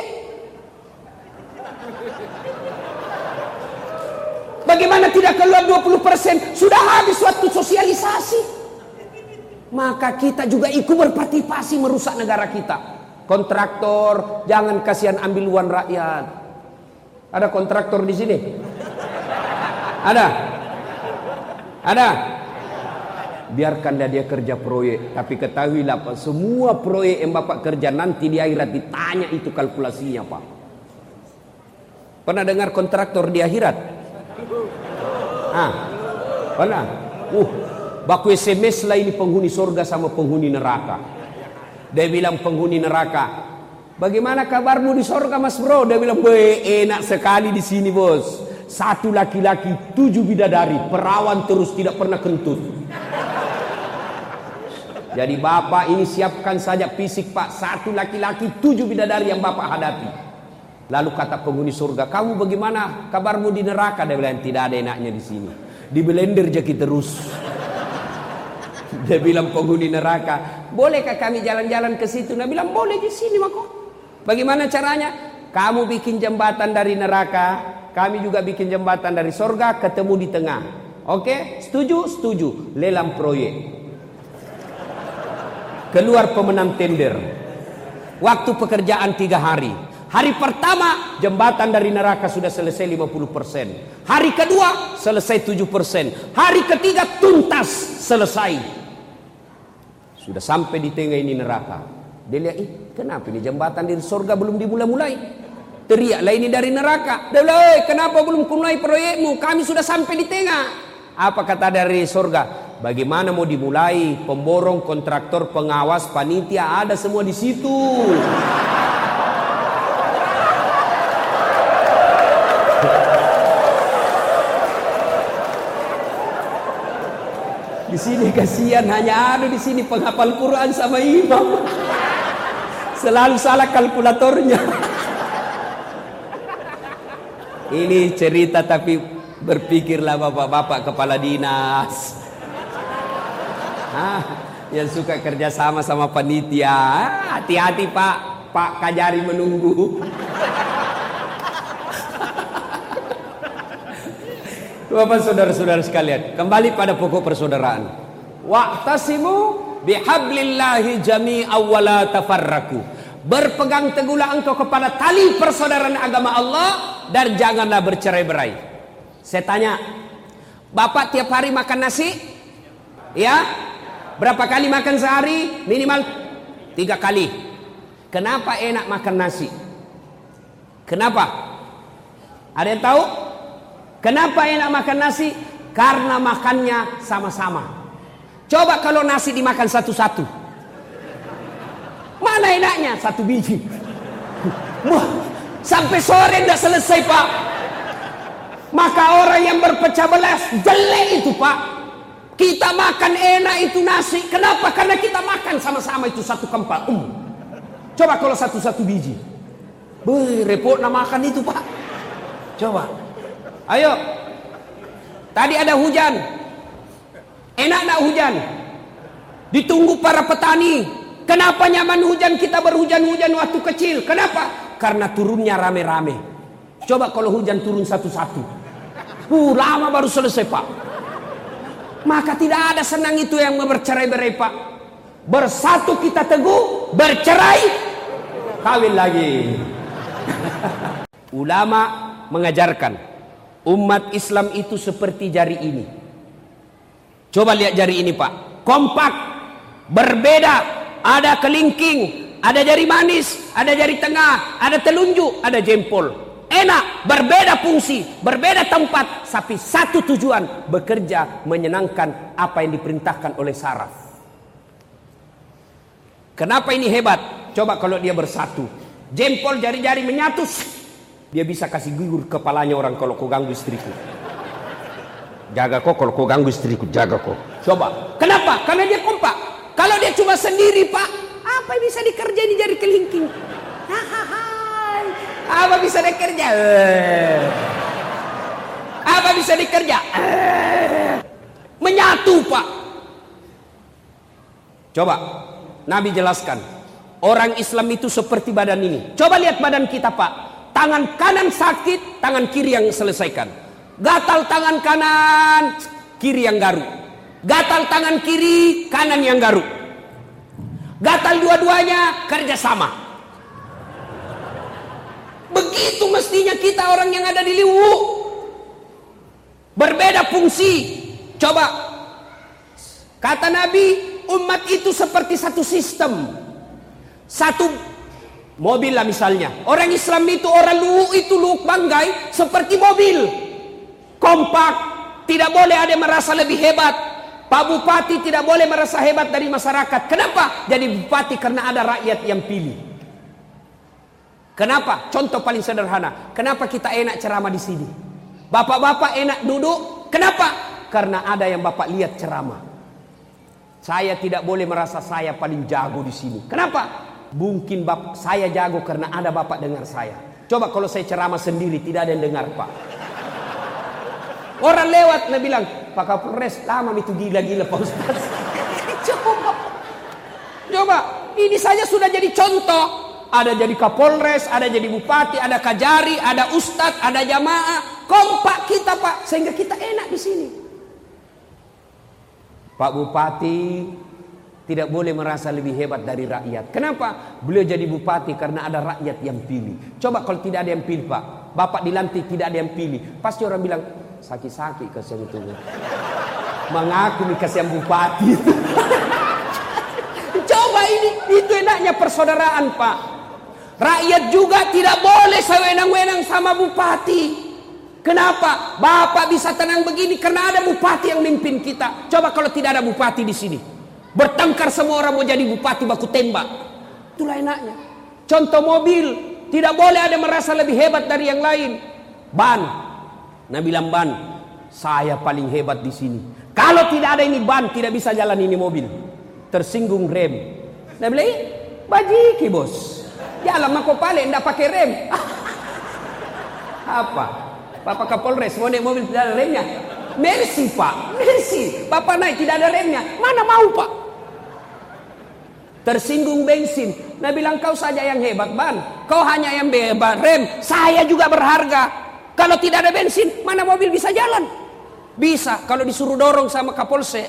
Bagaimana tidak keluar dua puluh persen? Sudah habis waktu sosialisasi. Maka kita juga ikut berpartisipasi merusak negara kita. Kontraktor, jangan kasihan ambil uang rakyat. Ada kontraktor di sini? Ada? Ada? Biarkan dia kerja proyek, tapi ketahuilah Pak, semua proyek yang Bapak kerja nanti di akhirat ditanya itu kalkulasinya Pak. Pernah dengar kontraktor di akhirat? Ah, pernah? Uh, baku S M S lah ini penghuni surga sama penghuni neraka. Dia bilang penghuni neraka, bagaimana kabarmu di surga Mas Bro? Dia bilang, enak sekali di sini bos. Satu laki-laki, tujuh bidadari, perawan terus tidak pernah kentut. Jadi Bapak ini siapkan saja fisik Pak, satu laki-laki, tujuh bidadari yang Bapak hadapi. Lalu kata penghuni surga, kamu bagaimana kabarmu di neraka? Dia bilang, tidak ada enaknya di sini. Di blender jadi terus. Dia bilang penghuni neraka, bolehkah kami jalan-jalan ke situ? Dia bilang, boleh di sini mako. Bagaimana caranya? Kamu bikin jembatan dari neraka, kami juga bikin jembatan dari surga, ketemu di tengah. Oke? Setuju? Setuju. Lelang proyek. Keluar pemenang tender. Waktu pekerjaan tiga hari. Hari pertama jembatan dari neraka sudah selesai lima puluh persen. Hari kedua selesai tujuh persen. Hari ketiga tuntas selesai. Sudah sampai di tengah ini neraka. Dia lihat, ih kenapa ini jembatan dari surga belum dimulai-mulai? Teriaklah ini dari neraka. Dia bilang, eh kenapa belum mulai proyekmu? Kami sudah sampai di tengah. Apa kata dari surga? Bagaimana mau dimulai? Pemborong, kontraktor, pengawas, panitia ada semua di situ. Di sini kasihan, hanya ada di sini penghafal Quran sama imam. Selalu salah kalkulatornya. Ini cerita tapi berpikirlah bapak-bapak kepala dinas. Ah, yang suka kerja sama sama panitia. Hati-hati Pak, Pak Kajari menunggu. Bapak saudara-saudara sekalian, kembali pada pokok persaudaraan. Wa'tasimu bihablillahi jami'an wa la tafarraqu. Berpegang teguhlah engkau kepada tali persaudaraan agama Allah dan janganlah bercerai-berai. Saya tanya, Bapak tiap hari makan nasi? Ya? Berapa kali makan sehari? Minimal tiga kali. Kenapa enak makan nasi? Kenapa? Ada yang tahu? Kenapa enak makan nasi? Karena makannya sama-sama. Coba kalau nasi dimakan satu-satu, mana enaknya? Satu biji. Wah, sampai sore tidak selesai Pak. Maka orang yang berpecah belah jelek itu Pak. Kita makan enak itu nasi. Kenapa? Karena kita makan sama-sama itu satu kempal. Um. Coba kalau satu-satu biji. Beuh, repot nak makan itu Pak. Coba. Ayo. Tadi ada hujan. Enak nak hujan? Ditunggu para petani. Kenapa nyaman hujan? Kita berhujan-hujan waktu kecil. Kenapa? Karena turunnya rame-rame. Coba kalau hujan turun satu-satu. Uh, lama baru selesai Pak. Maka tidak ada senang itu yang bercerai-berai Pak. Bersatu kita teguh, bercerai kawin lagi. Ulama mengajarkan umat Islam itu seperti jari ini. Coba lihat jari ini Pak. Kompak, berbeda. Ada kelingking, ada jari manis, ada jari tengah, ada telunjuk, ada jempol. Enak, berbeda fungsi, berbeda tempat, tapi satu tujuan, bekerja menyenangkan apa yang diperintahkan oleh saraf. Kenapa ini hebat? Coba kalau dia bersatu. Jempol, jari-jari menyatu, dia bisa kasih gugur kepalanya orang kalau kau ganggu istriku. Jaga kok kalau kau ganggu istriku, jaga kok. Coba. Kenapa? Karena dia kompak. Kalau dia cuma sendiri Pak, apa yang bisa dikerjain di jari kelingking? Hahaha. Apa bisa dikerja? Apa bisa dikerja? Menyatu Pak. Coba Nabi jelaskan, orang Islam itu seperti badan ini. Coba lihat badan kita Pak. Tangan kanan sakit, tangan kiri yang selesaikan. Gatal tangan kanan, kiri yang garuk. Gatal tangan kiri, kanan yang garuk. Gatal dua-duanya, kerja sama. Begitu mestinya kita orang yang ada di Liwu. Berbeda fungsi. Coba. Kata Nabi, umat itu seperti satu sistem. Satu mobil lah misalnya. Orang Islam itu, orang Luwu itu, Luwu Banggai seperti mobil. Kompak. Tidak boleh ada yang merasa lebih hebat. Pak Bupati tidak boleh merasa hebat dari masyarakat. Kenapa? Jadi bupati karena ada rakyat yang pilih. Kenapa? Contoh paling sederhana. Kenapa kita enak ceramah di sini? Bapak-bapak enak duduk. Kenapa? Karena ada yang bapak lihat ceramah. Saya tidak boleh merasa saya paling jago di sini. Kenapa? Mungkin bapak, saya jago karena ada bapak dengar saya. Coba kalau saya ceramah sendiri tidak ada yang dengar Pak. Orang lewat dia bilang, Pak Kapolres lama itu gila-gila Pak Ustaz. Coba. Coba. Ini saja sudah jadi contoh. Ada jadi Kapolres, ada jadi Bupati, ada Kajari, ada Ustadz, ada jamaah. Kompak kita Pak, sehingga kita enak di sini. Pak Bupati tidak boleh merasa lebih hebat dari rakyat. Kenapa? Beliau jadi Bupati karena ada rakyat yang pilih. Coba kalau tidak ada yang pilih Pak, Bapak dilantik tidak ada yang pilih. Pasti orang bilang, sakit-sakit kasihan itu. Mengaku nih kasihan Bupati. Coba ini, itu enaknya persaudaraan Pak. Rakyat juga tidak boleh sewenang-wenang sama bupati. Kenapa? Bapak bisa tenang begini karena ada bupati yang mimpin kita. Coba kalau tidak ada bupati di sini, bertengkar semua orang mau jadi bupati baku tembak. Itulah enaknya. Contoh mobil, tidak boleh ada merasa lebih hebat dari yang lain. Ban, nah bilang ban, saya paling hebat di sini. Kalau tidak ada ini ban, tidak bisa jalan ini mobil. Tersinggung rem. Nah beli, bajiki bos. Jalan mako pale, ndak pakai rem. Apa? Bapak Kapolres mau naik mobil tidak ada remnya? Mercy pak, mercy. Bapak naik tidak ada remnya, mana mau pak? Tersinggung bensin. Nah bilang kau saja yang hebat ban, kau hanya yang hebat rem, saya juga berharga. Kalau tidak ada bensin, mana mobil bisa jalan? Bisa kalau disuruh dorong sama Kapolsek.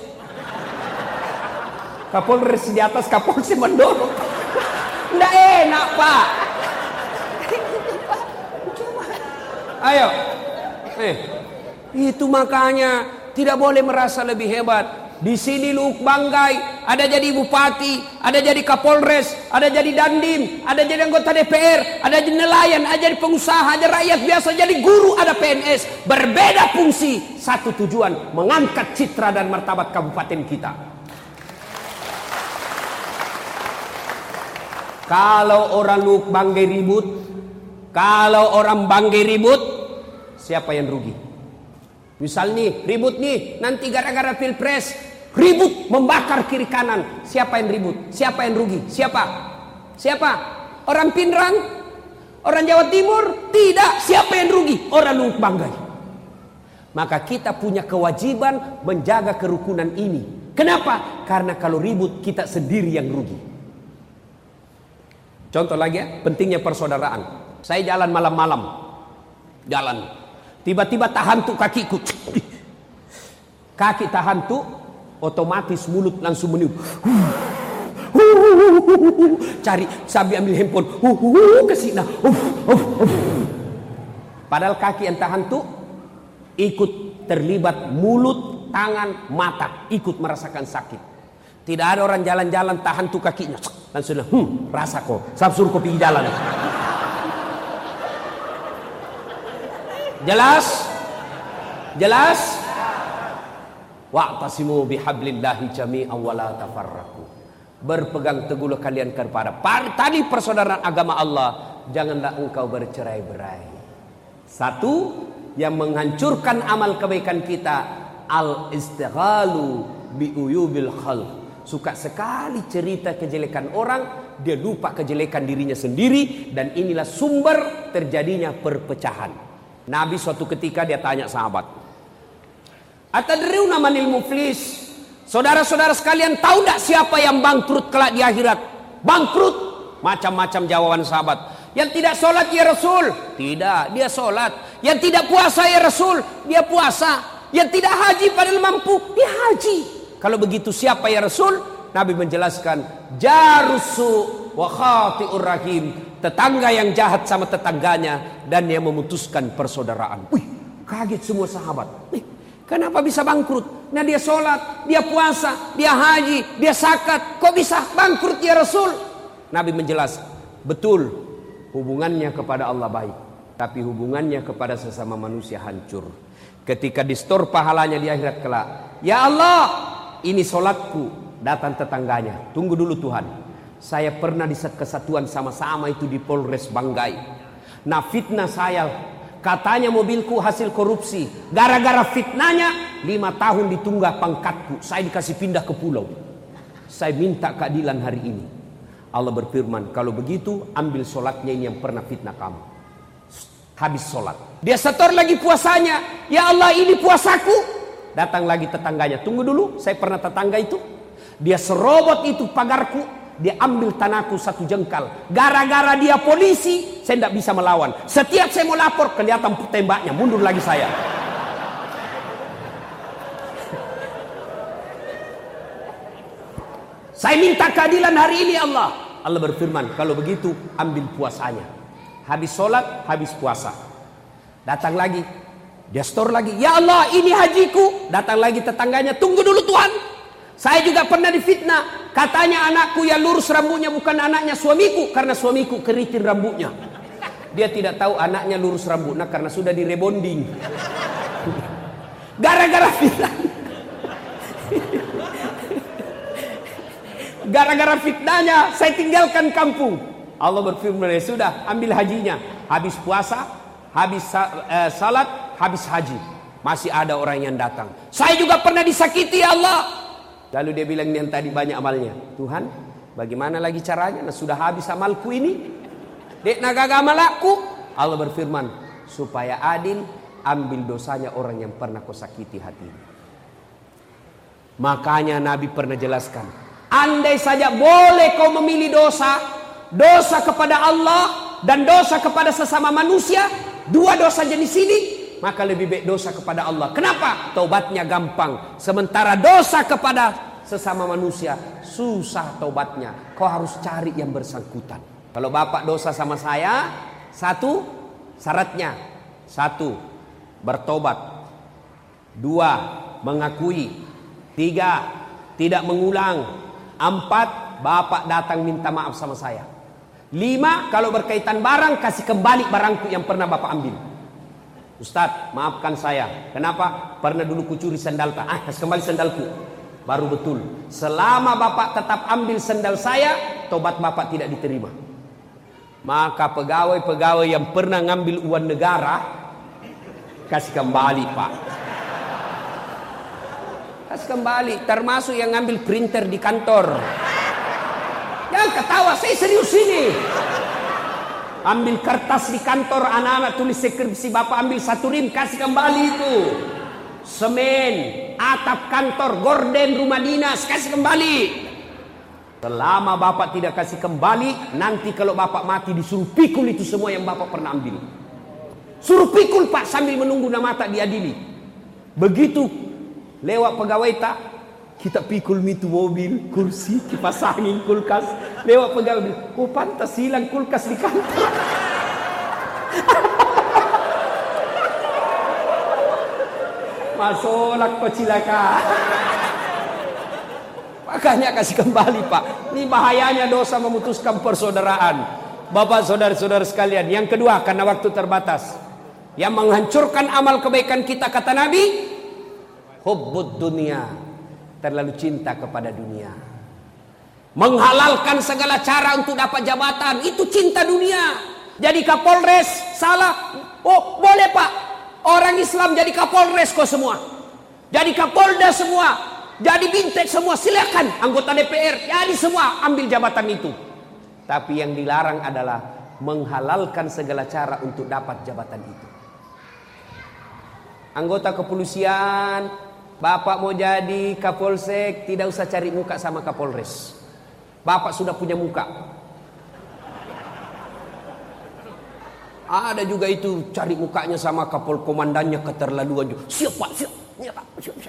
Kapolres di atas, Kapolsek mendorong. Nggak enak pak. Ayo, eh, itu makanya tidak boleh merasa lebih hebat. Di sini lu banggai, ada jadi bupati, ada jadi kapolres, ada jadi dandim, ada jadi anggota D P R, ada jadi nelayan, ada jadi pengusaha, ada rakyat biasa, jadi guru, ada P N S. Berbeda fungsi, satu tujuan, mengangkat citra dan martabat kabupaten kita. Kalau orang lu banggai ribut, kalau orang banggai ribut, siapa yang rugi? Misal nih, ribut nih, nanti gara-gara pilpres, ribut membakar kiri kanan. Siapa yang ribut? Siapa yang rugi? Siapa? Siapa? Orang Pinrang? Orang Jawa Timur? Tidak. Siapa yang rugi? Orang Lubuk Banggai. Maka kita punya kewajiban menjaga kerukunan ini. Kenapa? Karena kalau ribut kita sendiri yang rugi. Contoh lagi ya, pentingnya persaudaraan. Saya jalan malam-malam. Jalan. Tiba-tiba tahan tuh kakiku. Kaki tahan tuh, otomatis mulut langsung meniup. Cari, sambil ambil handphone. Ke sini. Padahal kaki yang tahan tuh ikut terlibat mulut, tangan, mata, ikut merasakan sakit. Tidak ada orang jalan-jalan tahan tuh kakinya. Langsung, hmm, rasa kok. Sabsur kok pergi jalan. Jelas? Jelas? Wa'tasimu bihablillahi jami'an wa la tafarraqu. Berpegang teguhlah kalian kepada tadi persaudaraan agama Allah, janganlah engkau bercerai-berai. Satu yang menghancurkan amal kebaikan kita, al-istighalu bi uyubil khalq. Suka sekali cerita kejelekan orang, dia lupa kejelekan dirinya sendiri, dan inilah sumber terjadinya perpecahan. Nabi suatu ketika dia tanya sahabat, atadriuna manil muflis? Saudara-saudara sekalian, tahu tak siapa yang bangkrut kelak di akhirat? Bangkrut? Macam-macam jawaban sahabat. Yang tidak sholat ya Rasul? Tidak, dia sholat. Yang tidak puasa ya Rasul? Dia puasa. Yang tidak haji padahal mampu? Dia haji. Kalau begitu siapa ya Rasul? Nabi menjelaskan, jarusu wa khati'ur rahim. Tetangga yang jahat sama tetangganya, dan yang memutuskan persaudaraan. Wih, kaget semua sahabat. Wih, kenapa bisa bangkrut? Nah dia sholat, dia puasa, dia haji, dia zakat. Kok bisa bangkrut ya Rasul? Nabi menjelaskan, betul, hubungannya kepada Allah baik, tapi hubungannya kepada sesama manusia hancur. Ketika distor pahalanya di akhirat kelak, ya Allah, ini sholatku. Datang tetangganya, tunggu dulu Tuhan, saya pernah di kesatuan sama-sama itu di Polres Banggai. Nah fitnah saya, katanya mobilku hasil korupsi. Gara-gara fitnahnya lima tahun ditunggak pangkatku. Saya dikasih pindah ke pulau. Saya minta keadilan hari ini. Allah berfirman, kalau begitu ambil sholatnya ini yang pernah fitnah kamu. Habis sholat, dia setor lagi puasanya. Ya Allah, ini puasaku. Datang lagi tetangganya, tunggu dulu, saya pernah tetangga itu. Dia serobot itu pagarku, dia ambil tanahku satu jengkal. Gara-gara dia polisi, saya tidak bisa melawan. Setiap saya mau lapor, kelihatan tembaknya, mundur lagi saya. Saya minta keadilan hari ini Allah. Allah berfirman, kalau begitu ambil puasanya. Habis sholat, habis puasa. Datang lagi, dia store lagi. Ya Allah, ini hajiku. Datang lagi tetangganya, tunggu dulu Tuhan. Saya juga pernah difitnah. Katanya anakku yang lurus rambutnya bukan anaknya suamiku, karena suamiku keriting rambutnya. Dia tidak tahu anaknya lurus rambutnya karena sudah direbonding. Gara-gara fitnah. Gara-gara fitnahnya saya tinggalkan kampung. Allah berfirman, ya sudah, ambil hajinya. Habis puasa, habis uh, salat, habis haji. masih ada orang yang datang. Saya juga pernah disakiti ya Allah. Lalu dia bilang yang tadi banyak amalnya. Tuhan, bagaimana lagi caranya? Nah, sudah habis amalku ini. Dek nagaga amalku. Allah berfirman, supaya adil, ambil dosanya orang yang pernah kau sakiti hatinya. Makanya Nabi pernah jelaskan, andai saja boleh kau memilih dosa, dosa kepada Allah dan dosa kepada sesama manusia, dua dosa jenis ini, maka lebih baik dosa kepada Allah. Kenapa? Taubatnya gampang. Sementara dosa kepada sesama manusia susah taubatnya. Kau harus cari yang bersangkutan. Kalau bapak dosa sama saya, satu syaratnya, satu bertobat, dua mengakui, tiga tidak mengulang, empat bapak datang minta maaf sama saya, lima kalau berkaitan barang kasih kembali barangku yang pernah bapak ambil. Ustadz, maafkan saya. Kenapa? Pernah dulu kucuri sandal tak? Ah, kasih kembali sandalku. Baru betul. Selama bapak tetap ambil sandal saya, tobat bapak tidak diterima. Maka pegawai-pegawai yang pernah ngambil uang negara, kasih kembali pak. Kasih kembali. Termasuk yang ngambil printer di kantor. Jangan ketawa, saya serius ini. Ambil kertas di kantor, anak-anak tulis skripsi, bapak ambil satu rim, kasih kembali itu. Semen, atap kantor, gorden, rumah dinas, kasih kembali. Selama bapak tidak kasih kembali, nanti kalau bapak mati disuruh pikul itu semua yang bapak pernah ambil. Suruh pikul pak, sambil menunggu nama tak diadili. Begitu lewat pegawai tak, kita pikul itu mobil, kursi, kipas angin, kulkas. Lewat pegawai, oh pantas hilang kulkas di kantor. Masolak kau cilaka. Makanya kasih kembali pak. Ini bahayanya dosa memutuskan persaudaraan. Bapak saudara-saudara sekalian. Yang kedua, karena waktu terbatas, yang menghancurkan amal kebaikan kita, kata Nabi, hubbud dunia, terlalu cinta kepada dunia. Menghalalkan segala cara untuk dapat jabatan, itu cinta dunia. Jadi Kapolres salah, oh boleh pak, orang Islam jadi Kapolres kok semua, jadi Kapolda semua, jadi Bintek semua, silakan. Anggota D P R jadi semua ambil jabatan itu. Tapi yang dilarang adalah menghalalkan segala cara untuk dapat jabatan itu. Anggota kepolisian, bapak mau jadi Kapolsek, tidak usah cari muka sama Kapolres. Bapak sudah punya muka. Ada juga itu cari mukanya sama Kapol komandannya, keterlaluan juga. Siap pak, siap, siap, siap, siap.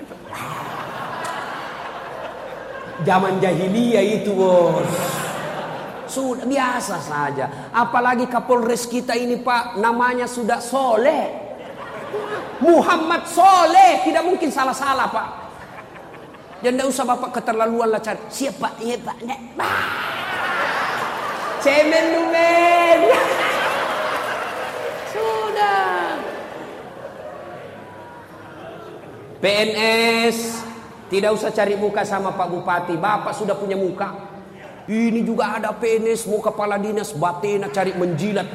Zaman jahiliyah itu bos. Sudah biasa saja. Apalagi Kapolres kita ini pak, namanya sudah Soleh. Muhammad Soleh, tidak mungkin salah-salah pak. Dan tidak usah bapak keterlaluan lah cari. Siap pak, iya pak, nek. Cemen lumen. Sudah. P N S, tidak usah cari muka sama Pak Bupati. Bapak sudah punya muka. Ini juga ada P N S, mau kepala dinas, batena cari menjilat.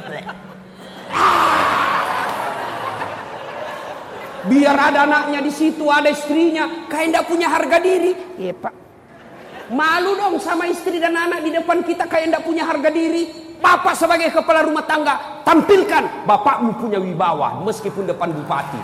Biar ada anaknya di situ, ada istrinya, kayak tidak punya harga diri. Iya pak, malu dong sama istri dan anak di depan kita kayak tidak punya harga diri. Bapak sebagai kepala rumah tangga, tampilkan bapakmu punya wibawa meskipun depan bupati.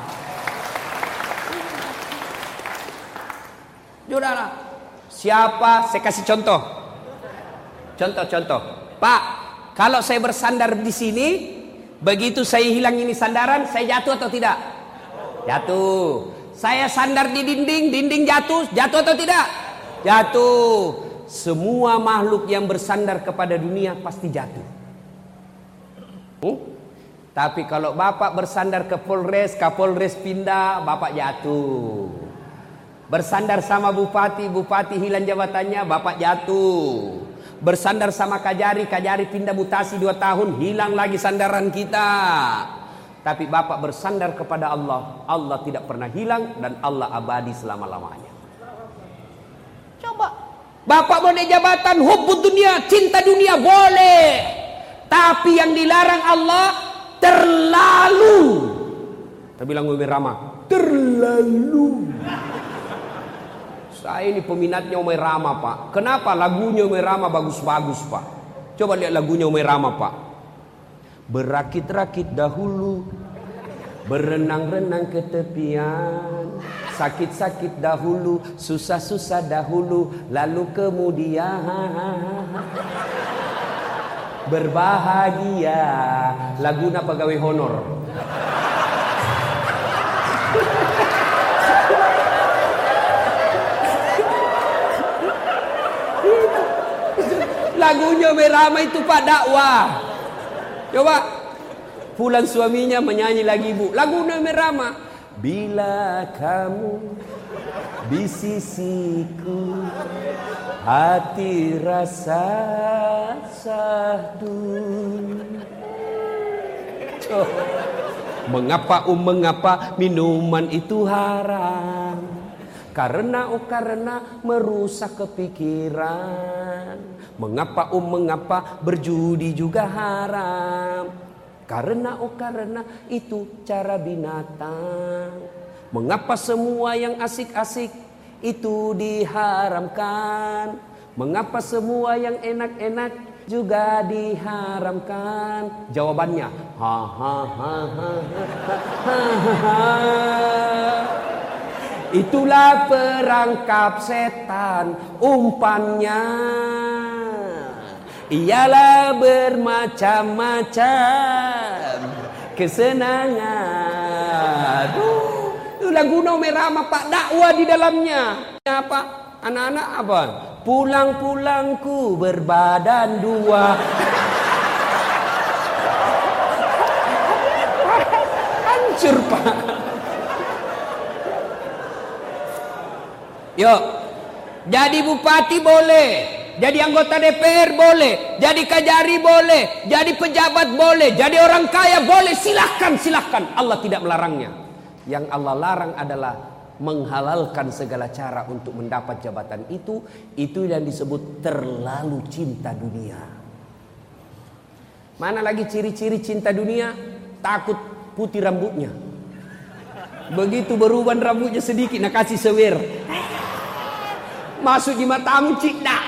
Saudara, siapa? Saya kasih contoh. Contoh-contoh. Pak, kalau saya bersandar di sini, begitu saya hilang ini sandaran, saya jatuh atau tidak? Jatuh. Saya sandar di dinding, dinding jatuh, jatuh atau tidak? Jatuh. Semua makhluk yang bersandar kepada dunia pasti jatuh. Hmm? Tapi kalau bapak bersandar ke Polres, Kapolres pindah, bapak jatuh. Bersandar sama bupati, bupati hilang jabatannya, bapak jatuh. Bersandar sama Kajari, Kajari pindah mutasi dua tahun, hilang lagi sandaran kita. Tapi bapak bersandar kepada Allah, Allah tidak pernah hilang dan Allah abadi selama-lamanya. Coba, bapak boleh jabatan, hubbud dunia, cinta dunia boleh. Tapi yang dilarang Allah terlalu. Saya bilang lebih ramah, terlalu selalu. Saya ini peminatnya Omai Rama, Pak. Kenapa? Lagunya Omai Rama bagus-bagus, Pak. Coba lihat lagunya Omai Rama, Pak. Berakit-rakit dahulu, berenang-renang ke tepian, sakit-sakit dahulu, susah-susah dahulu, lalu kemudian berbahagia. Laguna pegawai honor. Lagunya Merama itu Pak dakwah. Coba pulang suaminya menyanyi lagi ibu. Lagunya Merama. Bila kamu di sisiku, hati rasa sahdu. Oh. Mengapa um mengapa minuman itu haram? Karena oh karena merusak kepikiran. Mengapa um mengapa berjudi juga haram? Karena oh karena itu cara binatang. Mengapa semua yang asik-asik itu diharamkan? Mengapa semua yang enak-enak juga diharamkan? Jawabannya ha ha ha ha ha ha. Itulah perangkap setan, umpannya ialah bermacam-macam kesenangan. Aduh, itu lagu Omai Rama Pak, dakwah di dalamnya. Apa? Anak-anak apa? Pulang-pulangku berbadan dua. Hancur, Pak. Yuk, jadi bupati boleh, jadi anggota D P R boleh, jadi kajari boleh, jadi pejabat boleh, jadi orang kaya boleh, silahkan, silahkan. Allah tidak melarangnya. Yang Allah larang adalah menghalalkan segala cara untuk mendapat jabatan itu. Itu yang disebut terlalu cinta dunia. Mana lagi ciri-ciri cinta dunia? Takut putih rambutnya. Begitu beruban rambutnya sedikit, nak kasih sewer. Masuk di matamu cik dah.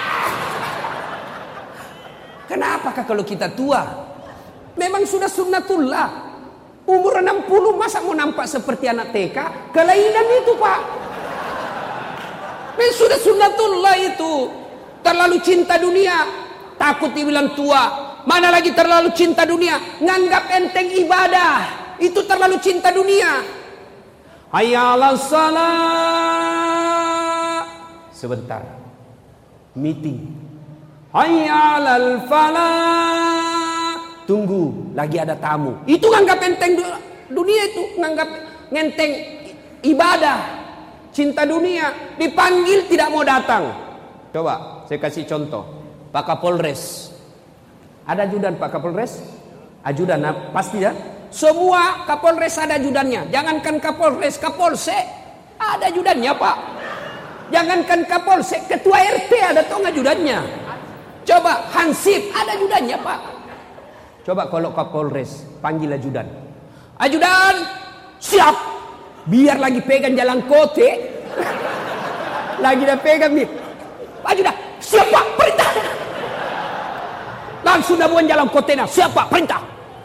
Kenapakah kalau kita tua? Memang sudah sunnatullah. Umur enam puluh masa mau nampak seperti anak T K? Kelainan itu, Pak. Memang sudah sunnatullah itu. Terlalu cinta dunia, takut dibilang tua. Mana lagi terlalu cinta dunia, nganggap enteng ibadah. Itu terlalu cinta dunia. Hayya 'alas shalah. Sebentar, meeting. Hayya 'alal falah. Tunggu, lagi ada tamu. Itu nganggap enteng dunia, itu nganggap enteng ibadah. Cinta dunia, dipanggil tidak mau datang. Coba saya kasih contoh. Pak Kapolres. Ada ajudan Pak Kapolres? Ajudan pasti ya. Semua Kapolres ada ajudannya. Jangankan Kapolres, Kapolsek ada ajudannya, Pak. Jangankan Kapolsek, ketua R T ada tong ajudannya. Coba Hansip ada ajudannya, Pak. Coba kalau Kapolres panggil ajudan. Ajudan, siap. Biar lagi pegang jalan kote. Lagi dah pegang nih. Ajudan, siap Pak, perintah. Langsung dah buang jalan kote nah. Siap Pak, perintah.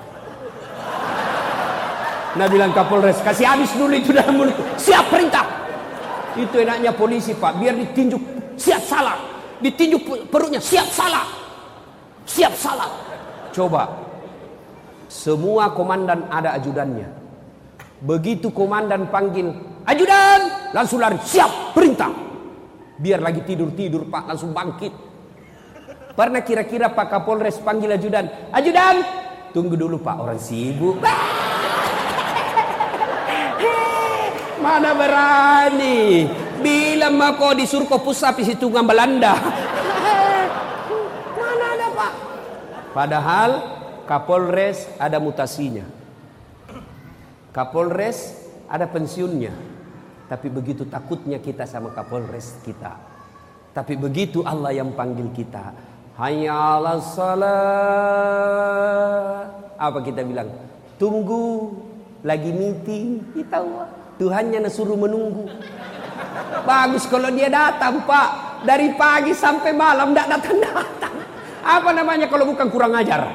Nah bilang Kapolres, kasih habis dulu itu dalam mulut. Siap, perintah. Itu enaknya polisi, Pak. Biar ditinjuk, siap salah. Ditinjuk perutnya, siap salah. Siap salah. Coba, semua komandan ada ajudannya. Begitu komandan panggil, ajudan, langsung lari, siap, perintah. Biar lagi tidur-tidur, Pak, langsung bangkit. Pernah kira-kira Pak Kapolres panggil ajudan, ajudan, tunggu dulu Pak, orang sibuk. Mana berani. Bila mah kau disuruh kau pusat di situ dengan Belanda. Mana ada, Pak? Padahal Kapolres ada mutasinya. Kapolres ada pensiunnya. Tapi begitu takutnya kita sama Kapolres kita. Tapi begitu Allah yang panggil kita, hayya 'alas shalah. Apa kita bilang? Tunggu, lagi meeting. Kita Tuhannya suruh menunggu. Bagus kalau dia datang, Pak. Dari pagi sampai malam tidak datang-datang. Apa namanya kalau bukan kurang ajar?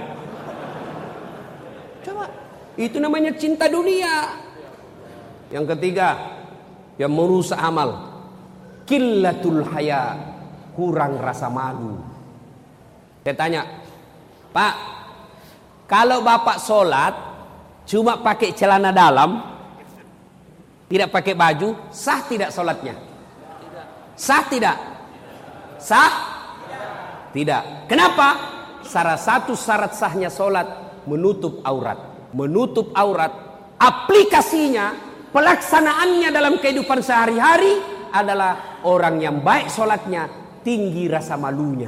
Coba. Itu namanya cinta dunia. Yang ketiga, yang merusak amal. Qillatul haya, kurang rasa malu. Saya tanya, Pak, kalau Bapak sholat cuma pakai celana dalam, tidak pakai baju, sah tidak sholatnya? Sah tidak? Sah? Tidak. Kenapa? Salah satu syarat sahnya sholat menutup aurat. Menutup aurat, aplikasinya, pelaksanaannya dalam kehidupan sehari-hari adalah orang yang baik sholatnya, tinggi rasa malunya.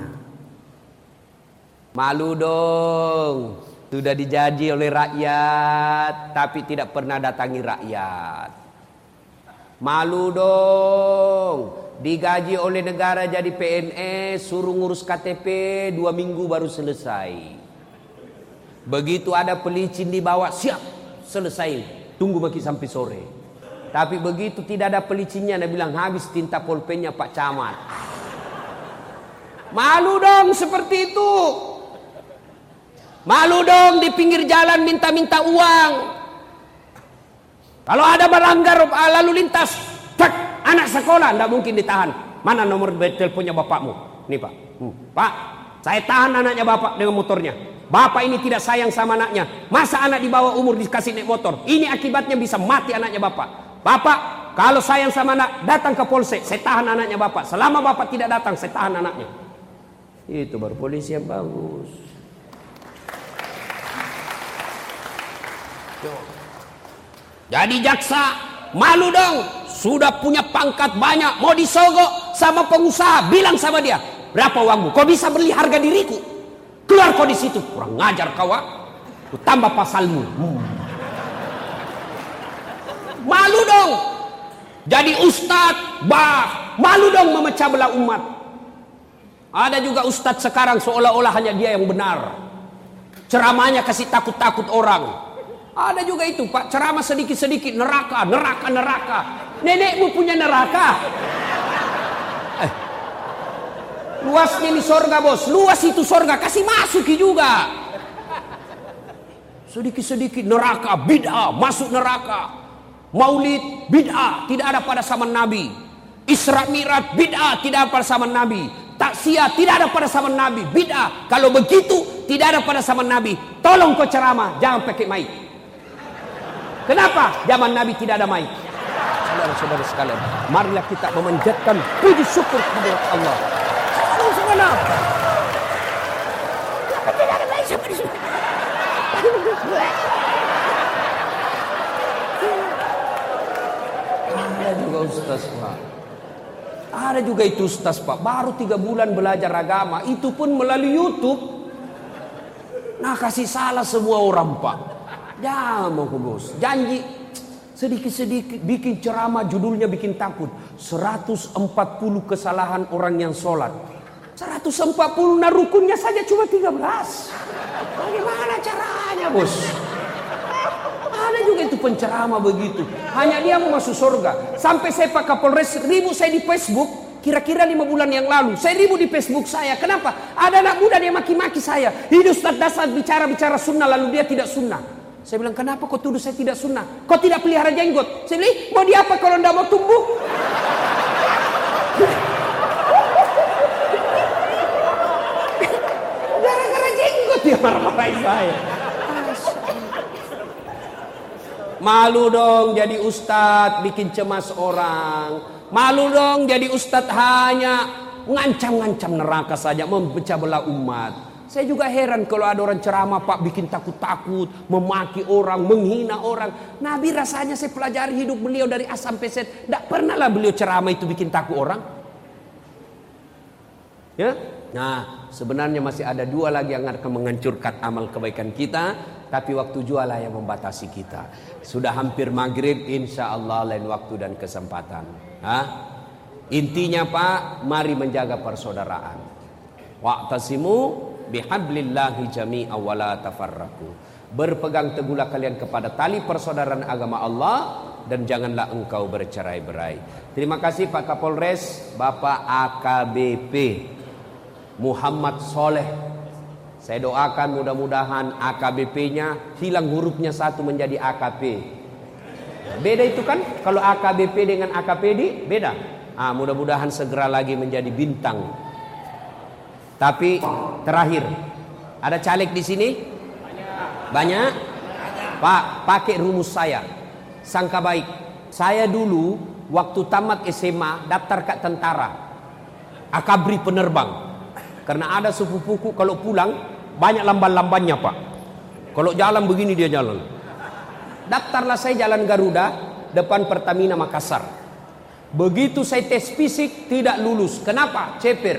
Malu dong. Sudah dijanji oleh rakyat, tapi tidak pernah datangi rakyat. Malu dong. Digaji oleh negara jadi P N S, suruh ngurus K T P, dua minggu baru selesai. Begitu ada pelicin dibawa, siap, selesai. Tunggu makin sampai sore. Tapi begitu tidak ada pelicinnya, dia bilang habis tinta pulpennya Pak Camat. Malu dong seperti itu. Malu dong di pinggir jalan minta-minta uang. Kalau ada melanggar lalu lintas, cek anak sekolah, tidak mungkin ditahan. Mana nomor teleponnya bapakmu? Nih Pak. Hmm. Pak, saya tahan anaknya bapak dengan motornya. Bapak ini tidak sayang sama anaknya. Masa anak di bawah umur dikasih naik motor? Ini akibatnya bisa mati anaknya bapak. Bapak, kalau sayang sama anak, datang ke polsek. Saya tahan anaknya bapak. Selama bapak tidak datang, saya tahan anaknya. Itu baru polisi yang bagus. Jadi jaksa, malu dong. Sudah punya pangkat banyak, mau disogok sama pengusaha. Bilang sama dia, berapa uangmu? Kau bisa beli harga diriku? Keluar kau di situ. Kurang ngajar kau, ku tambah pasalmu. Hmm. Malu dong. Jadi ustadz, bah, malu dong memecah belah umat. Ada juga ustadz sekarang seolah-olah hanya dia yang benar. Ceramahnya kasih takut-takut orang. Ada juga itu Pak, ceramah sedikit-sedikit, neraka, neraka, neraka. Nenekmu punya neraka. Eh, luasnya ini sorga bos, luas itu sorga, kasih masuki juga. Sedikit-sedikit neraka, bid'ah, masuk neraka. Maulid, bid'ah, tidak ada pada zaman Nabi. Isra Mi'raj, bid'ah, tidak ada pada zaman Nabi. Taksiyah, tidak ada pada zaman Nabi, bid'ah. Kalau begitu, tidak ada pada zaman Nabi. Tolong kau ceramah, jangan pakai mic. Kenapa? Zaman Nabi tidak ada mic. Saudara-saudara sekalian, marilah kita memanjatkan puji syukur kepada Allah. Salam segenap. Tidak ada mic sampai di sini. Ada juga ustaz Pak. Ada juga itu ustaz Pak. Baru tiga bulan belajar agama, itu pun melalui YouTube. Nah kasih salah semua orang Pak. Jangan mau bos. Janji sedikit-sedikit bikin ceramah, judulnya bikin takut. seratus empat puluh kesalahan orang yang sholat. seratus empat puluh, nah rukunnya saja cuma tiga belas. Bagaimana caranya bos? Ada juga itu penceramah begitu. Hanya dia mau masuk surga. Sampai saya Pak Kapolres ribut saya di Facebook. Kira-kira lima bulan yang lalu. Saya ribut di Facebook saya. Kenapa? Ada anak muda dia maki-maki saya. Ini Ustaz dasar bicara-bicara sunnah lalu dia tidak sunnah. Saya bilang, kenapa kau tuduh saya tidak sunnah? Kau tidak pelihara jenggot. Saya bilang, mau dia apa kalau tidak mau tumbuh? Gara-gara jenggot dia marah-marahin saya. Malu dong jadi ustadz bikin cemas orang. Malu dong jadi ustadz hanya ngancam-ngancam neraka saja, memecah belah umat. Saya juga heran kalau ada orang ceramah Pak bikin takut-takut, memaki orang, menghina orang. Nabi rasanya saya pelajari hidup beliau dari A sampai Z. Tidak pernah lah beliau ceramah itu bikin takut orang. Ya, nah sebenarnya masih ada dua lagi yang akan menghancurkan amal kebaikan kita, tapi waktu jualah yang membatasi kita. Sudah hampir maghrib, insya Allah lain waktu dan kesempatan. Hah? Intinya Pak, mari menjaga persaudaraan. Wa'tasimu bihablillahi jami'a wa la tafarraqu. Berpegang teguhlah kalian kepada tali persaudaraan agama Allah dan janganlah engkau bercerai-berai. Terima kasih Pak Kapolres, Bapak A K B P Muhammad Soleh. Saya doakan mudah-mudahan A K B P-nya hilang hurufnya satu menjadi A K P. Beda itu kan, kalau A K B P dengan A K P D beda. Ah, mudah-mudahan segera lagi menjadi bintang. Tapi terakhir, ada caleg di sini? Banyak. Banyak? Pak, pakai rumus saya. Sangka baik. Saya dulu waktu tamat S M A daftar ke tentara. Akabri penerbang. Karena ada sepupuku kalau pulang banyak lamban-lambannya, Pak. Kalau jalan begini dia jalan. Daftarlah saya jalan Garuda depan Pertamina Makassar. Begitu saya tes fisik tidak lulus. Kenapa? Ceper.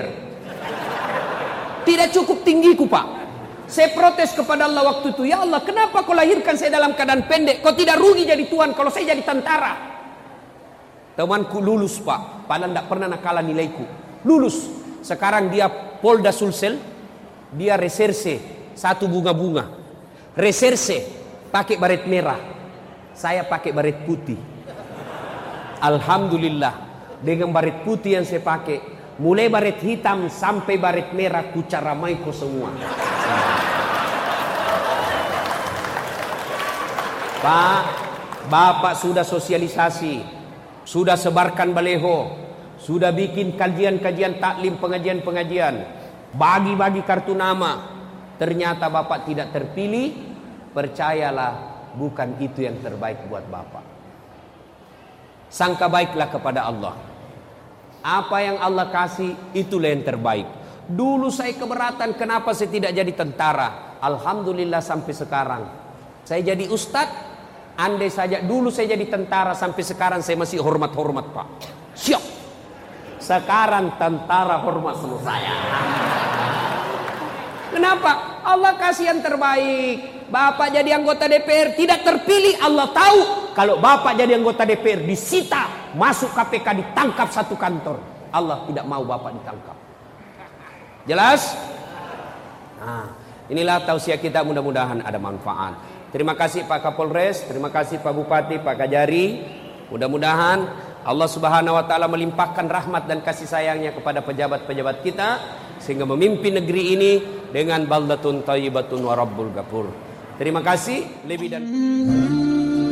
Tidak cukup tinggiku, Pak. Saya protes kepada Allah waktu itu. Ya Allah, kenapa kau lahirkan saya dalam keadaan pendek? Kau tidak rugi jadi tuan kalau saya jadi tentara. Temanku lulus, Pak. Padahal tidak pernah nakalan nilaiku. Lulus. Sekarang dia Polda Sulsel. Dia reserse satu bunga-bunga. Reserse pakai baret merah. Saya pakai baret putih. Alhamdulillah. Dengan baret putih yang saya pakai, mulai baret hitam sampai baret merah kucaramai ko semua. Pak, Bapak sudah sosialisasi, sudah sebarkan baleho, sudah bikin kajian-kajian taklim, pengajian-pengajian, bagi-bagi kartu nama. Ternyata Bapak tidak terpilih. Percayalah, bukan itu yang terbaik buat Bapak. Sangka baiklah kepada Allah. Apa yang Allah kasih, itulah yang terbaik. Dulu saya keberatan, kenapa saya tidak jadi tentara. Alhamdulillah sampai sekarang saya jadi ustadz. Andai saja dulu saya jadi tentara, sampai sekarang saya masih hormat-hormat, Pak. Siap. Sekarang tentara hormat sama saya. Kenapa? Allah kasih yang terbaik. Bapak jadi anggota D P R tidak terpilih. Allah tahu kalau Bapak jadi anggota D P R disita, masuk K P K, ditangkap satu kantor. Allah tidak mau Bapak ditangkap. Jelas? Nah, inilah tausiah kita, mudah-mudahan ada manfaat. Terima kasih Pak Kapolres, terima kasih Pak Bupati, Pak Kajari. Mudah-mudahan Allah Subhanahu wa taala melimpahkan rahmat dan kasih sayangnya kepada pejabat-pejabat kita sehingga memimpin negeri ini dengan baldatun thayyibatun wa rabbul ghafur. Terima kasih lebih dan